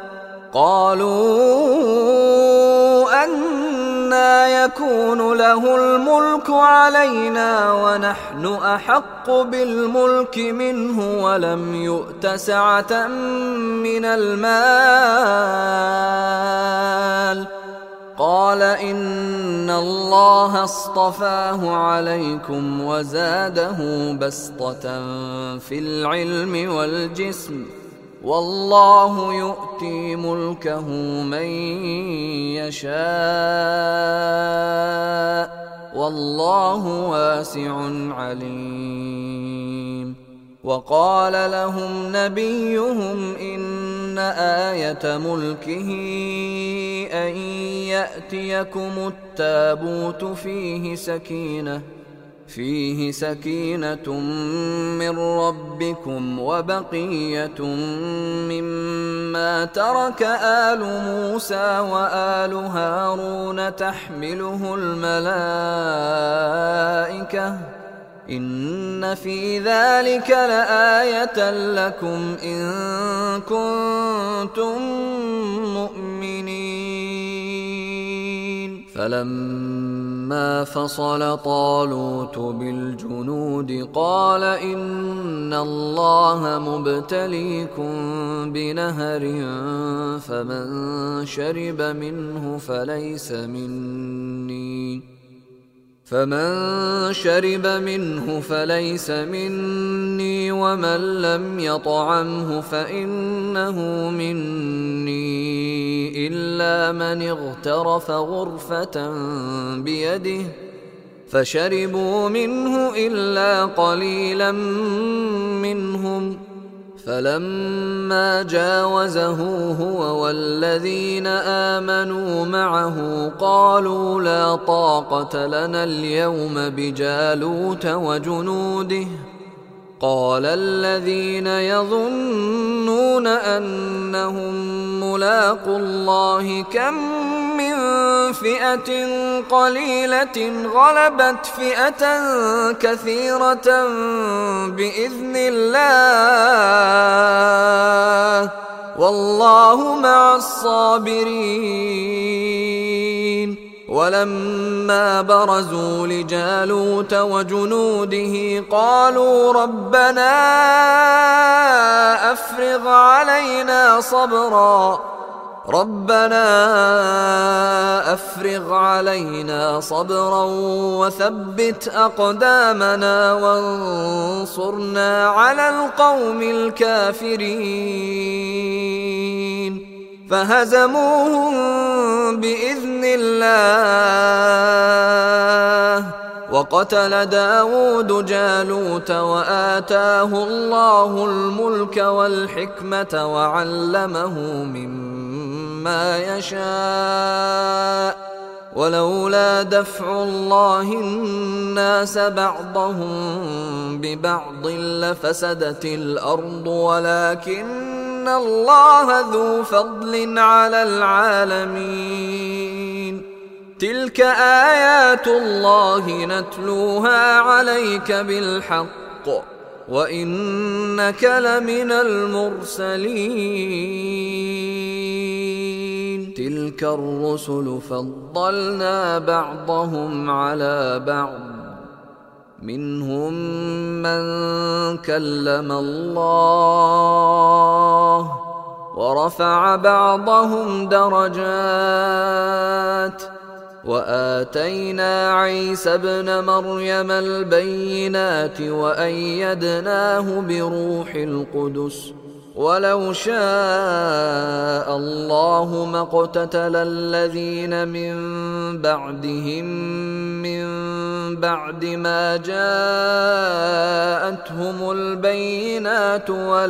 قالوا أنى يكون له الملك علينا ونحن أحق بالملك منه ولم يؤت سعة من المال قال إن الله اصطفاه عليكم وزاده بسطة في العلم والجسم والله يؤتي ملكه من يشاء والله واسع عليم وقال لهم نبيهم إن آية ملكه أن يأتيكم التابوت فيه سكينة من ربكم وبقية مما ترك آل موسى وآل هارون تحمله الملائكة إن في ذلك لآية لكم إن كنتم مؤمنين فلما فصل طالوت بالجنود قال إن الله مبتليكم بنهر فمن شرب منه فليس مني ومن لم يطعمه فإنه مني إلا من اغترف غرفة بيده فشربوا منه إلا قليلا منهم فلما جاوزه هو والذين آمنوا معه قالوا لا طاقة لنا اليوم بجالوت وجنوده قال الذين يظنون أنهم ملاقو الله كم من فئة قليلة غلبت فئة كثيرة بإذن الله والله مع الصابرين ولما برزوا لجالوت وجنوده قالوا ربنا أفرغ علينا أفرغ علينا صبرا وثبت أقدامنا وانصرنا على القوم الكافرين فهزموهم بإذن الله وقتل داود جالوت وآتاه الله الملك والحكمة وعلمه مما يشاء ولولا دفع الله الناس بعضهم ببعض لفسدت الأرض ولكن الله ذو فضل على العالمين تلك آيات الله نتلوها عليك بالحق وإنك لمن المرسلين تلك الرسل فضلنا بعضهم على بعض منهم من كلم الله ورفع بعضهم درجات وآتينا عيسى ابن مريم البينات وأيدناه بروح القدس ولو شاء الله ما اقتتل الذين من بعدهم من بعد ما جاءتهم البينات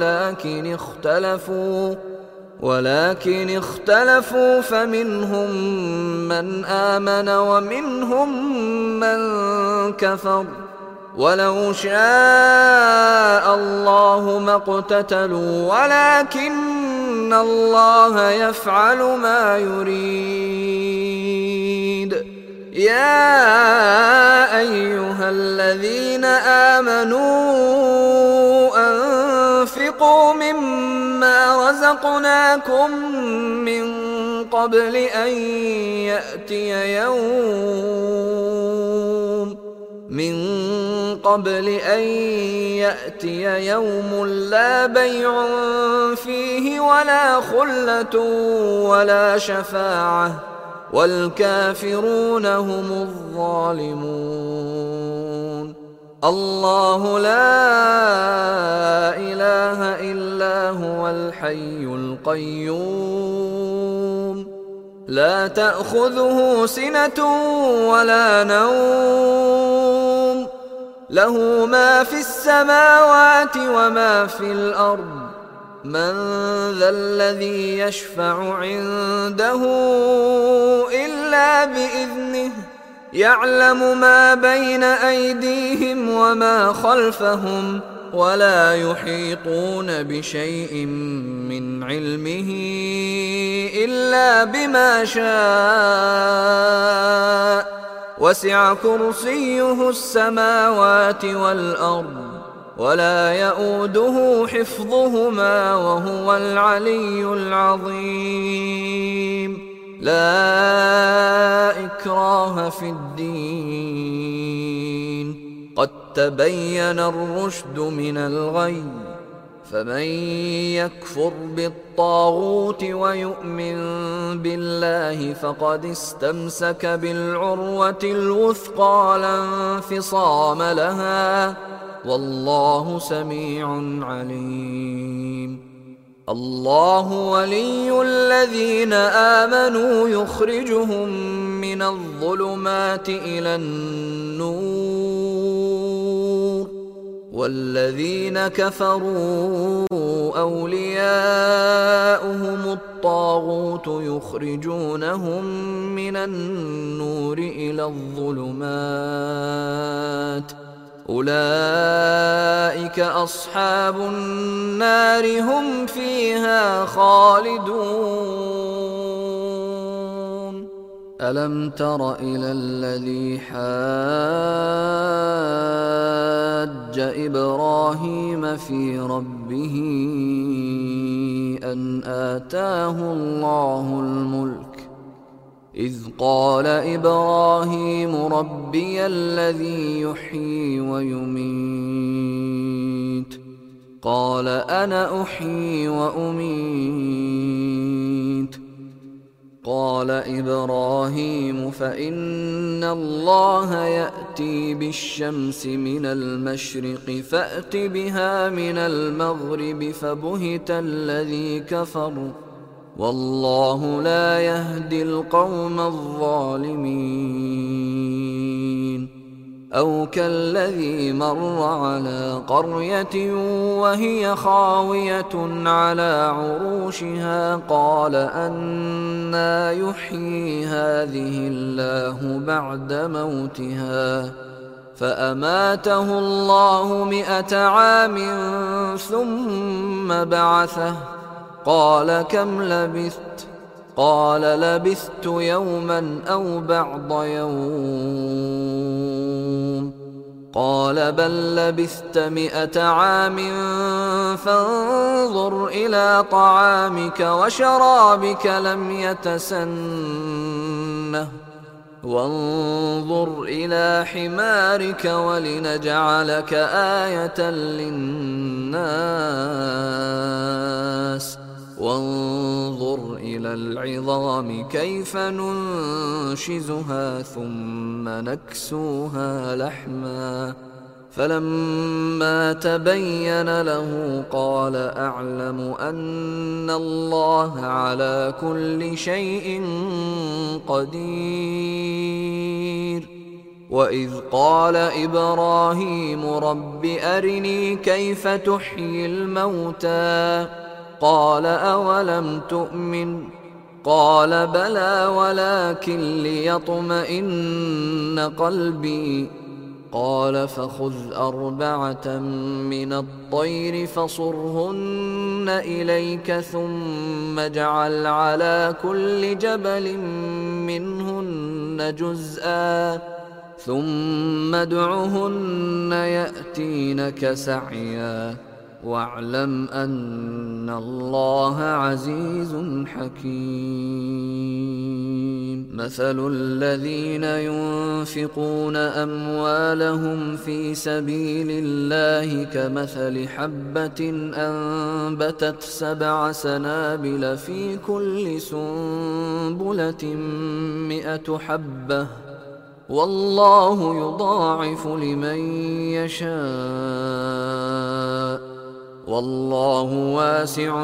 ولكن اختلفوا فمنهم من آمن ومنهم من كفر ولو شاء الله ما اقتتلوا ولكن الله يفعل ما يريد يا أيها الذين آمنوا أنفقوا مما رزقناكم من قبل أن يأتي يوم لا بيع فيه ولا خلة ولا شفاعة والكافرون هم الظالمون الله لا إله إلا هو الحي القيوم لا تأخذه سنة ولا نوم له ما في السماوات وما في الأرض من ذا الذي يشفع عنده إلا بإذنه يعلم ما بين أيديهم وما خلفهم ولا يحيطون بشيء من علمه إلا بما شاء وسع كرسيه السماوات والأرض ولا يؤوده حفظهما وهو العلي العظيم لا إكراه في الدين قد تبين الرشد من الغي فمن يكفر بالطاغوت ويؤمن بالله فقد استمسك بالعروة الوثقى لا انفصام لها والله سميع عليم الله ولي الذين آمنوا يخرجهم من الظلمات إلى النور والذين كفروا أولياؤهم الطاغوت يخرجونهم من النور إلى الظلمات أولئك أصحاب النار هم فيها خالدون ألم تر إلى الذي حاج إبراهيم في ربه أن آتاه الله الملك إذ قال إبراهيم ربي الذي يحيي ويميت قال أنا أحيي وأميت قال إبراهيم: فإن الله يأتي بالشمس من المشرق فأت بها من المغرب فبهت الذي كفر والله لا يهدي القوم الظالمين. أو كالذي مر على قرية وهي خاوية على عروشها قال أنى يحيي هذه الله بعد موتها فأماته الله 100 عام ثم بعثه قال: كم لبثت؟ قال: لبثت يوما أو بعض يوم. قال: بل لبثت 100 عام فانظر إلى طعامك وشرابك لم يتسنه وانظر إلى حمارك ولنجعلك آية للناس وانظر إلى العظام كيف ننشزها ثم نكسوها لحما فلما تبين له قال: أعلم أن الله على كل شيء قدير. وإذ قال إبراهيم: رب أرني كيف تحيي الموتى قال: أولم تؤمن؟ قال: بلى ولكن ليطمئن قلبي. قال: فخذ 4 من الطير فصرهن إليك ثم اجعل على كل جبل منهن جزءا ثم ادعهن يأتينك سعيا واعلم أن الله عزيز حكيم. مثل الذين ينفقون أموالهم في سبيل الله كمثل حبة أنبتت 7 سنابل في كل سنبلة 100 حبة والله يضاعف لمن يشاء والله واسع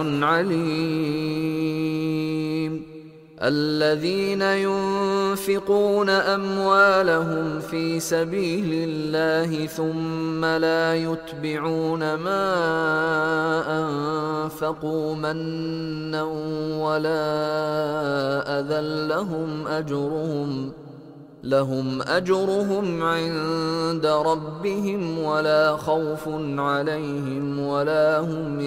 عليم. الذين ينفقون أموالهم في سبيل الله ثم لا يتبعون ما أنفقوا منا ولا أذى لهم أجرهم عند ربهم ولا خوف عليهم ولا هم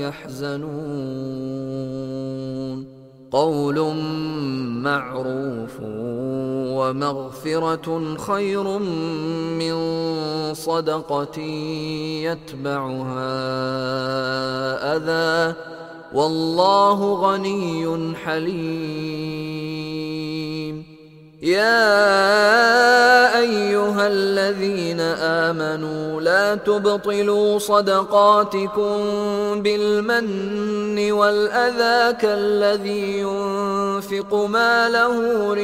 يحزنون. قول معروف ومغفرة خير من صدقة يتبعها أذى والله غني حليم. يا أيها الذين آمنوا لا تبطلوا صدقاتكم بالمن والأذى كالذي ينفق ماله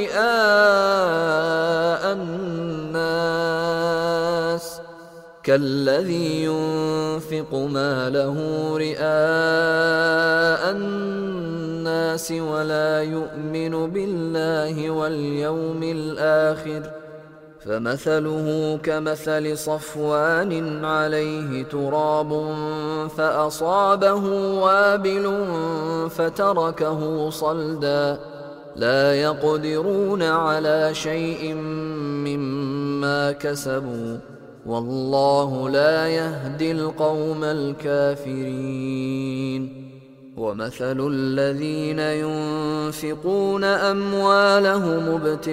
رئاء الناس ولا يؤمن بالله واليوم الآخر فمثله كمثل صفوان عليه تراب فأصابه وابل فتركه صلدا لا يقدرون على شيء مما كسبوا والله لا يهدي القوم الكافرين. ومثل الذين ينفقون أموالهم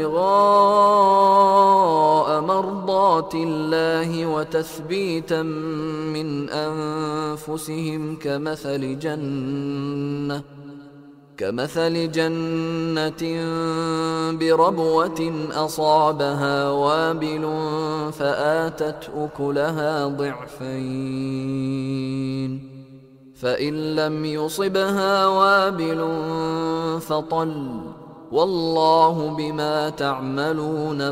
ابتغاء مرضات الله وتثبيتا من أنفسهم كمثل جنة بربوة أصابها وابل فآتت أكلها ضعفين فإن لم يصبها وابل فطل والله بما تعملون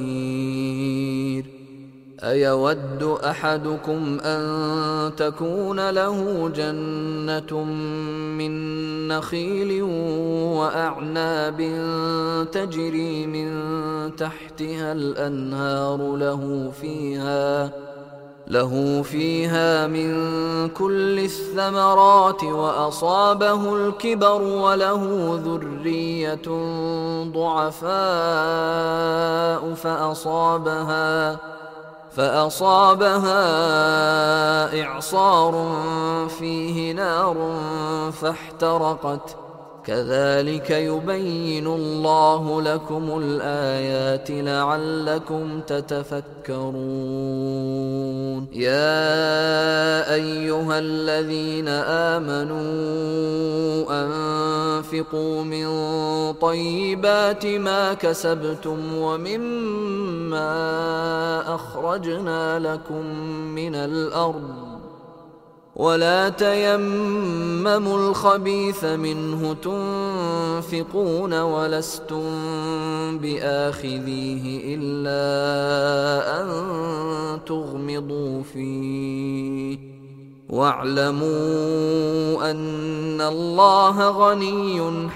بصير. أيود أحدكم أن تكون له جنة من نخيل وأعناب تجري من تحتها الأنهار له فيها من كل الثمرات وأصابه الكبر وله ذرية ضعفاء فأصابها إعصار فيه نار فاحترقت. كذلك يبين الله لكم الآيات لعلكم تتفكرون. يا أيها الذين آمنوا أنفقوا من طيبات ما كسبتم ومما أخرجنا لكم من الأرض ولا تيمموا الخبيث منه تنفقون ولستم بآخذيه إلا أن تغمضوا فيه واعلموا أن الله غني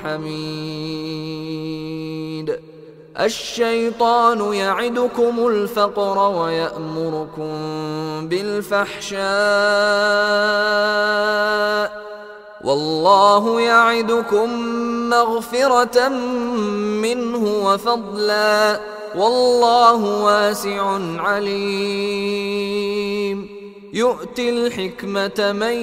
حميد. الشيطان يعدكم الفقر ويأمركم بالفحشاء والله يعدكم مغفرة منه وفضلا والله واسع عليم. يؤتي الحكمة من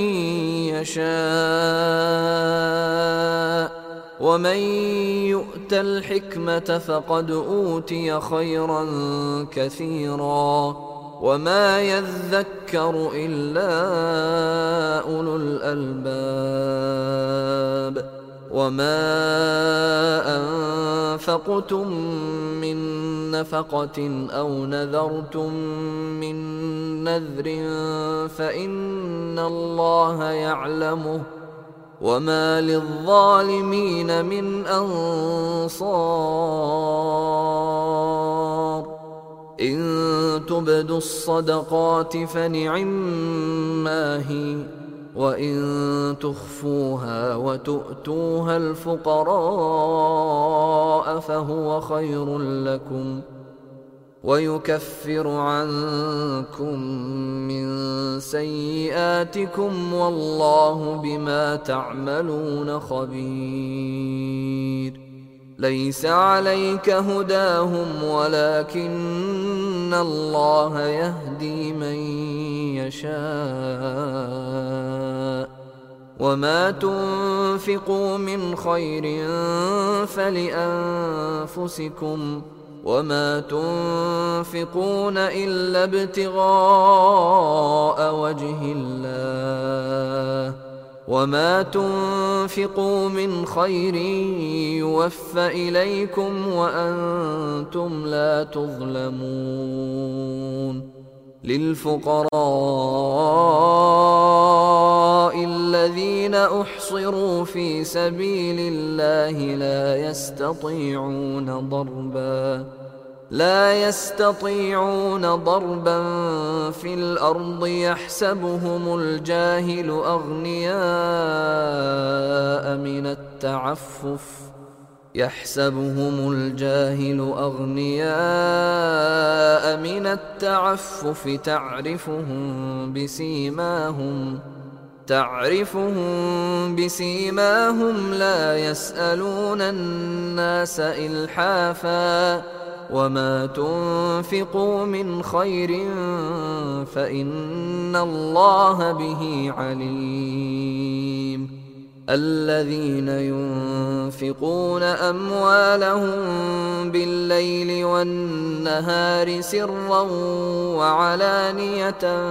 يشاء ومن يؤت الحكمة فقد أوتي خيرا كثيرا وما يذكر إلا أولو الألباب. وما أنفقتم من نفقة أو نذرتم من نذر فإن الله يعلمه وما للظالمين من أنصار. إن تبدوا الصدقات فنعما هي وإن تخفوها وتؤتوها الفقراء فهو خير لكم ويكفر عنكم من سيئاتكم والله بما تعملون خبير. ليس عليك هداهم ولكن الله يهدي من يشاء وما تنفقوا من خير فلأنفسكم وما تنفقون إلا ابتغاء وجه الله وما تنفقوا من خير يوفى إليكم وأنتم لا تظلمون. للفقراء الذين أحصروا في سبيل الله لا يستطيعون ضربا في الأرض يحسبهم الجاهل أغنياء من التعفف تعرفهم بسيماهم لا يسألون الناس إلحافا وما تنفقوا من خير فإن الله به عليم. الذين ينفقون أموالهم بالليل والنهار سرا وعلانية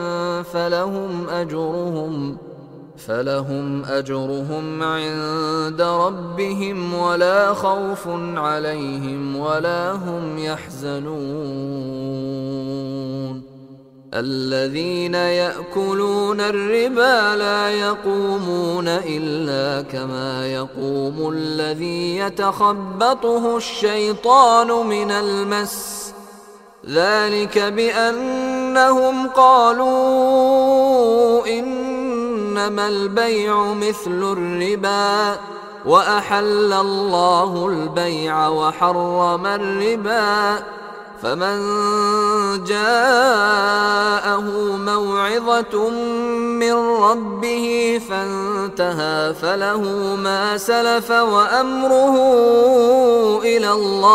فلهم أجرهم عند ربهم ولا خوف عليهم ولا هم يحزنون. الذين يأكلون الربا لا يقومون إلا كما يقوم الذي يتخبطه الشيطان من المس، ذلك بأنهم قالوا إنما البيع مثل الربا وأحل الله البيع وحرم الربا، فمن جاءه موعظة من ربه فانتهى فله ما سلف وأمره إلى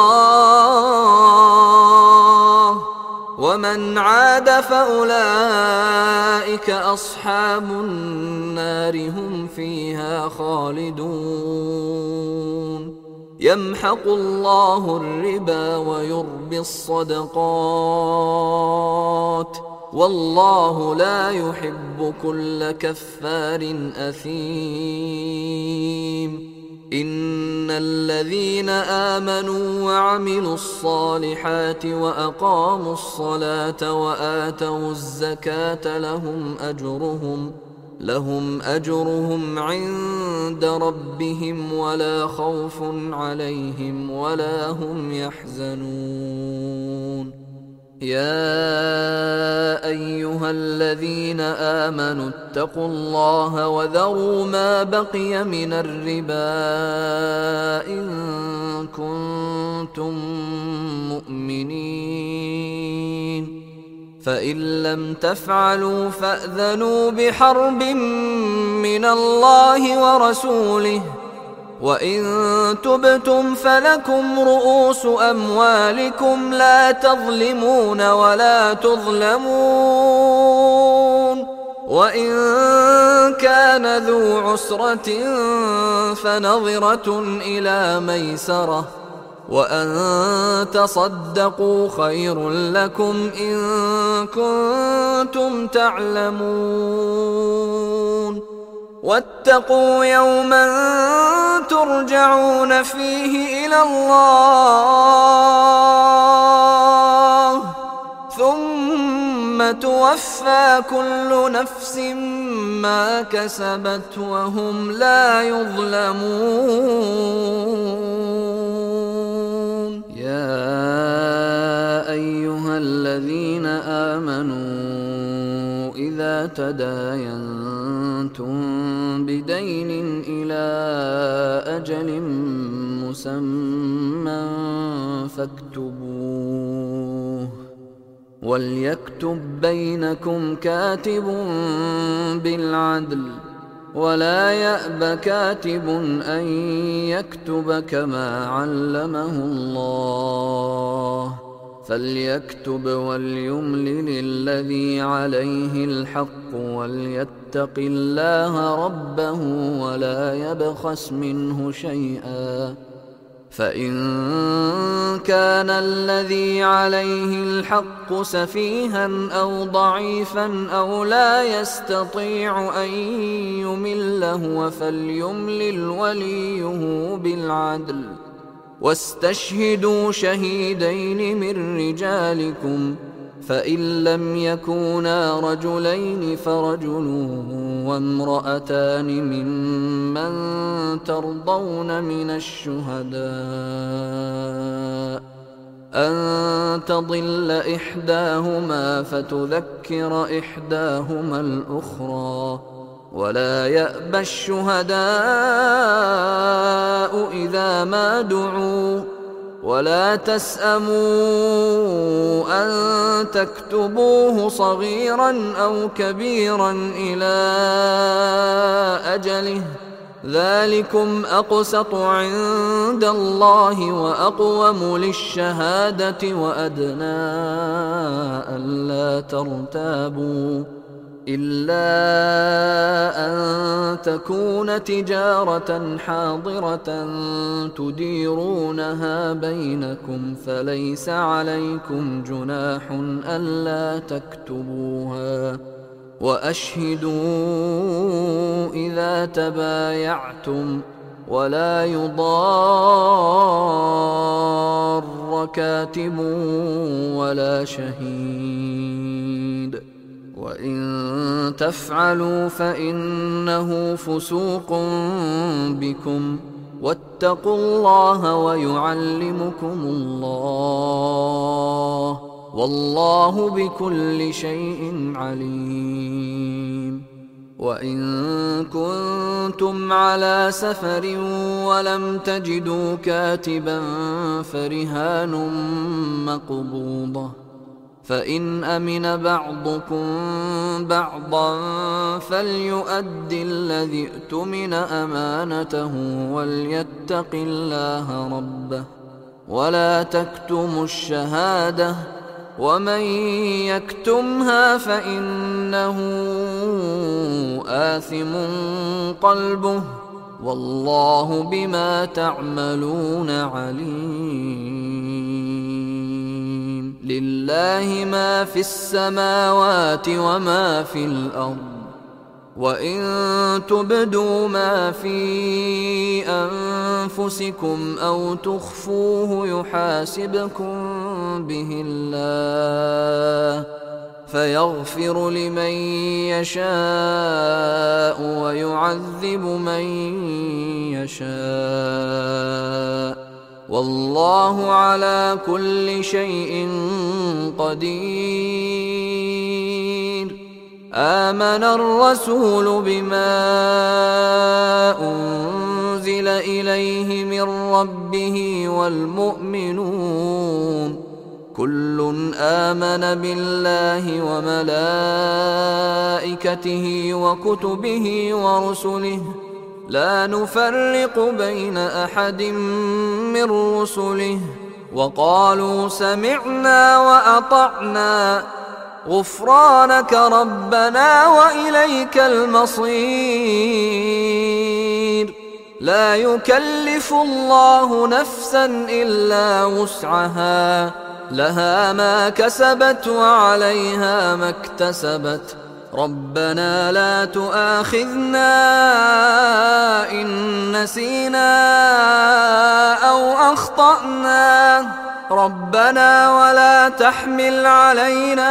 الله، ومن عاد فأولئك أصحاب النار هم فيها خالدون. يمحق الله الربا ويربي الصدقات، والله لا يحب كل كفار أثيم. إن الذين آمنوا وعملوا الصالحات وأقاموا الصلاة وآتوا الزكاة لهم أجرهم عند ربهم ولا خوف عليهم ولا هم يحزنون. يا أيها الذين آمنوا اتقوا الله وذروا ما بقي من الربا إن كنتم مؤمنين، فإن لم تفعلوا فأذنوا بحرب من الله ورسوله، وإن تبتم فلكم رؤوس أموالكم لا تظلمون ولا تظلمون، وإن كان ذو عسرة فنظرة إلى ميسرة، وأن تصدقوا خير لكم إن كنتم تعلمون. واتقوا يوما ترجعون فيه إلى الله ثم توفى كل نفس ما كسبت وهم لا يظلمون. يا أيها الذين آمنوا إذا تداينتم بدين إلى أجل مسمى فاكتبوه، وليكتب بينكم كاتب بالعدل، ولا يأب كاتب أن يكتب كما علمه الله، فليكتب وليملل الذي عليه الحق وليتق الله ربه ولا يبخس منه شيئا، فإن كان الذي عليه الحق سفيها أو ضعيفا أو لا يستطيع أن يمل هو فليملل وليه بالعدل، واستشهدوا شهيدين من رجالكم، فإن لم يكونا رجلين فرجل وامرأتان ممن ترضون من الشهداء أن تضل إحداهما فتذكر إحداهما الأخرى، ولا يأبى الشهداء إذا ما دعوا، ولا تسأموا أن تكتبوه صغيرا أو كبيرا إلى أجله، ذلكم أقسط عند الله وأقوم للشهادة وأدنى ألا ترتابوا، إلا أن تكون تجارة حاضرة تديرونها بينكم فليس عليكم جناح ألا تكتبوها، وأشهدوا إذا تبايعتم، ولا يضار مر كاتب ولا شهيد وإن تفعلوا فإنه فسوق بكم واتقوا الله ويعلمكم الله والله بكل شيء عليم. وإن كنتم على سفر ولم تجدوا كاتبا فرهان مقبوضة فإن أمن بعضكم بعضا فليؤد الذي اؤتمن أمانته وليتق الله ربه ولا تكتموا الشهادة ومن يكتمها فإنه آثم قلبه والله بما تعملون عليم. لله ما في السماوات وما في الأرض وإن تبدوا ما في أنفسكم أو تخفوه يحاسبكم به الله فيغفر لمن يشاء ويعذب من يشاء والله على كل شيء قدير. آمن الرسول بما أنزل إليه من ربه والمؤمنون كل آمن بالله وملائكته وكتبه ورسله لا نفرق بين أحد من رسله وقالوا سمعنا وأطعنا غفرانك ربنا وإليك المصير. لا يكلف الله نفسا إلا وسعها لها ما كسبت وعليها ما اكتسبت ربنا لا تؤاخذنا إن نسينا أو أخطأنا ربنا ولا تحمل علينا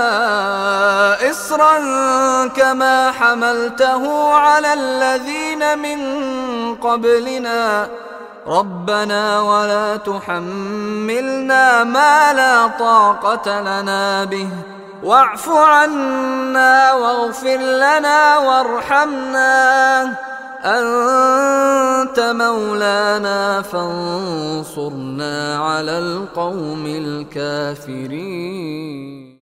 إصرا كما حملته على الذين من قبلنا ربنا ولا تحملنا ما لا طاقة لنا به واعف عنا واغفر لنا وارحمنا أنت مولانا فانصرنا على القوم الكافرين.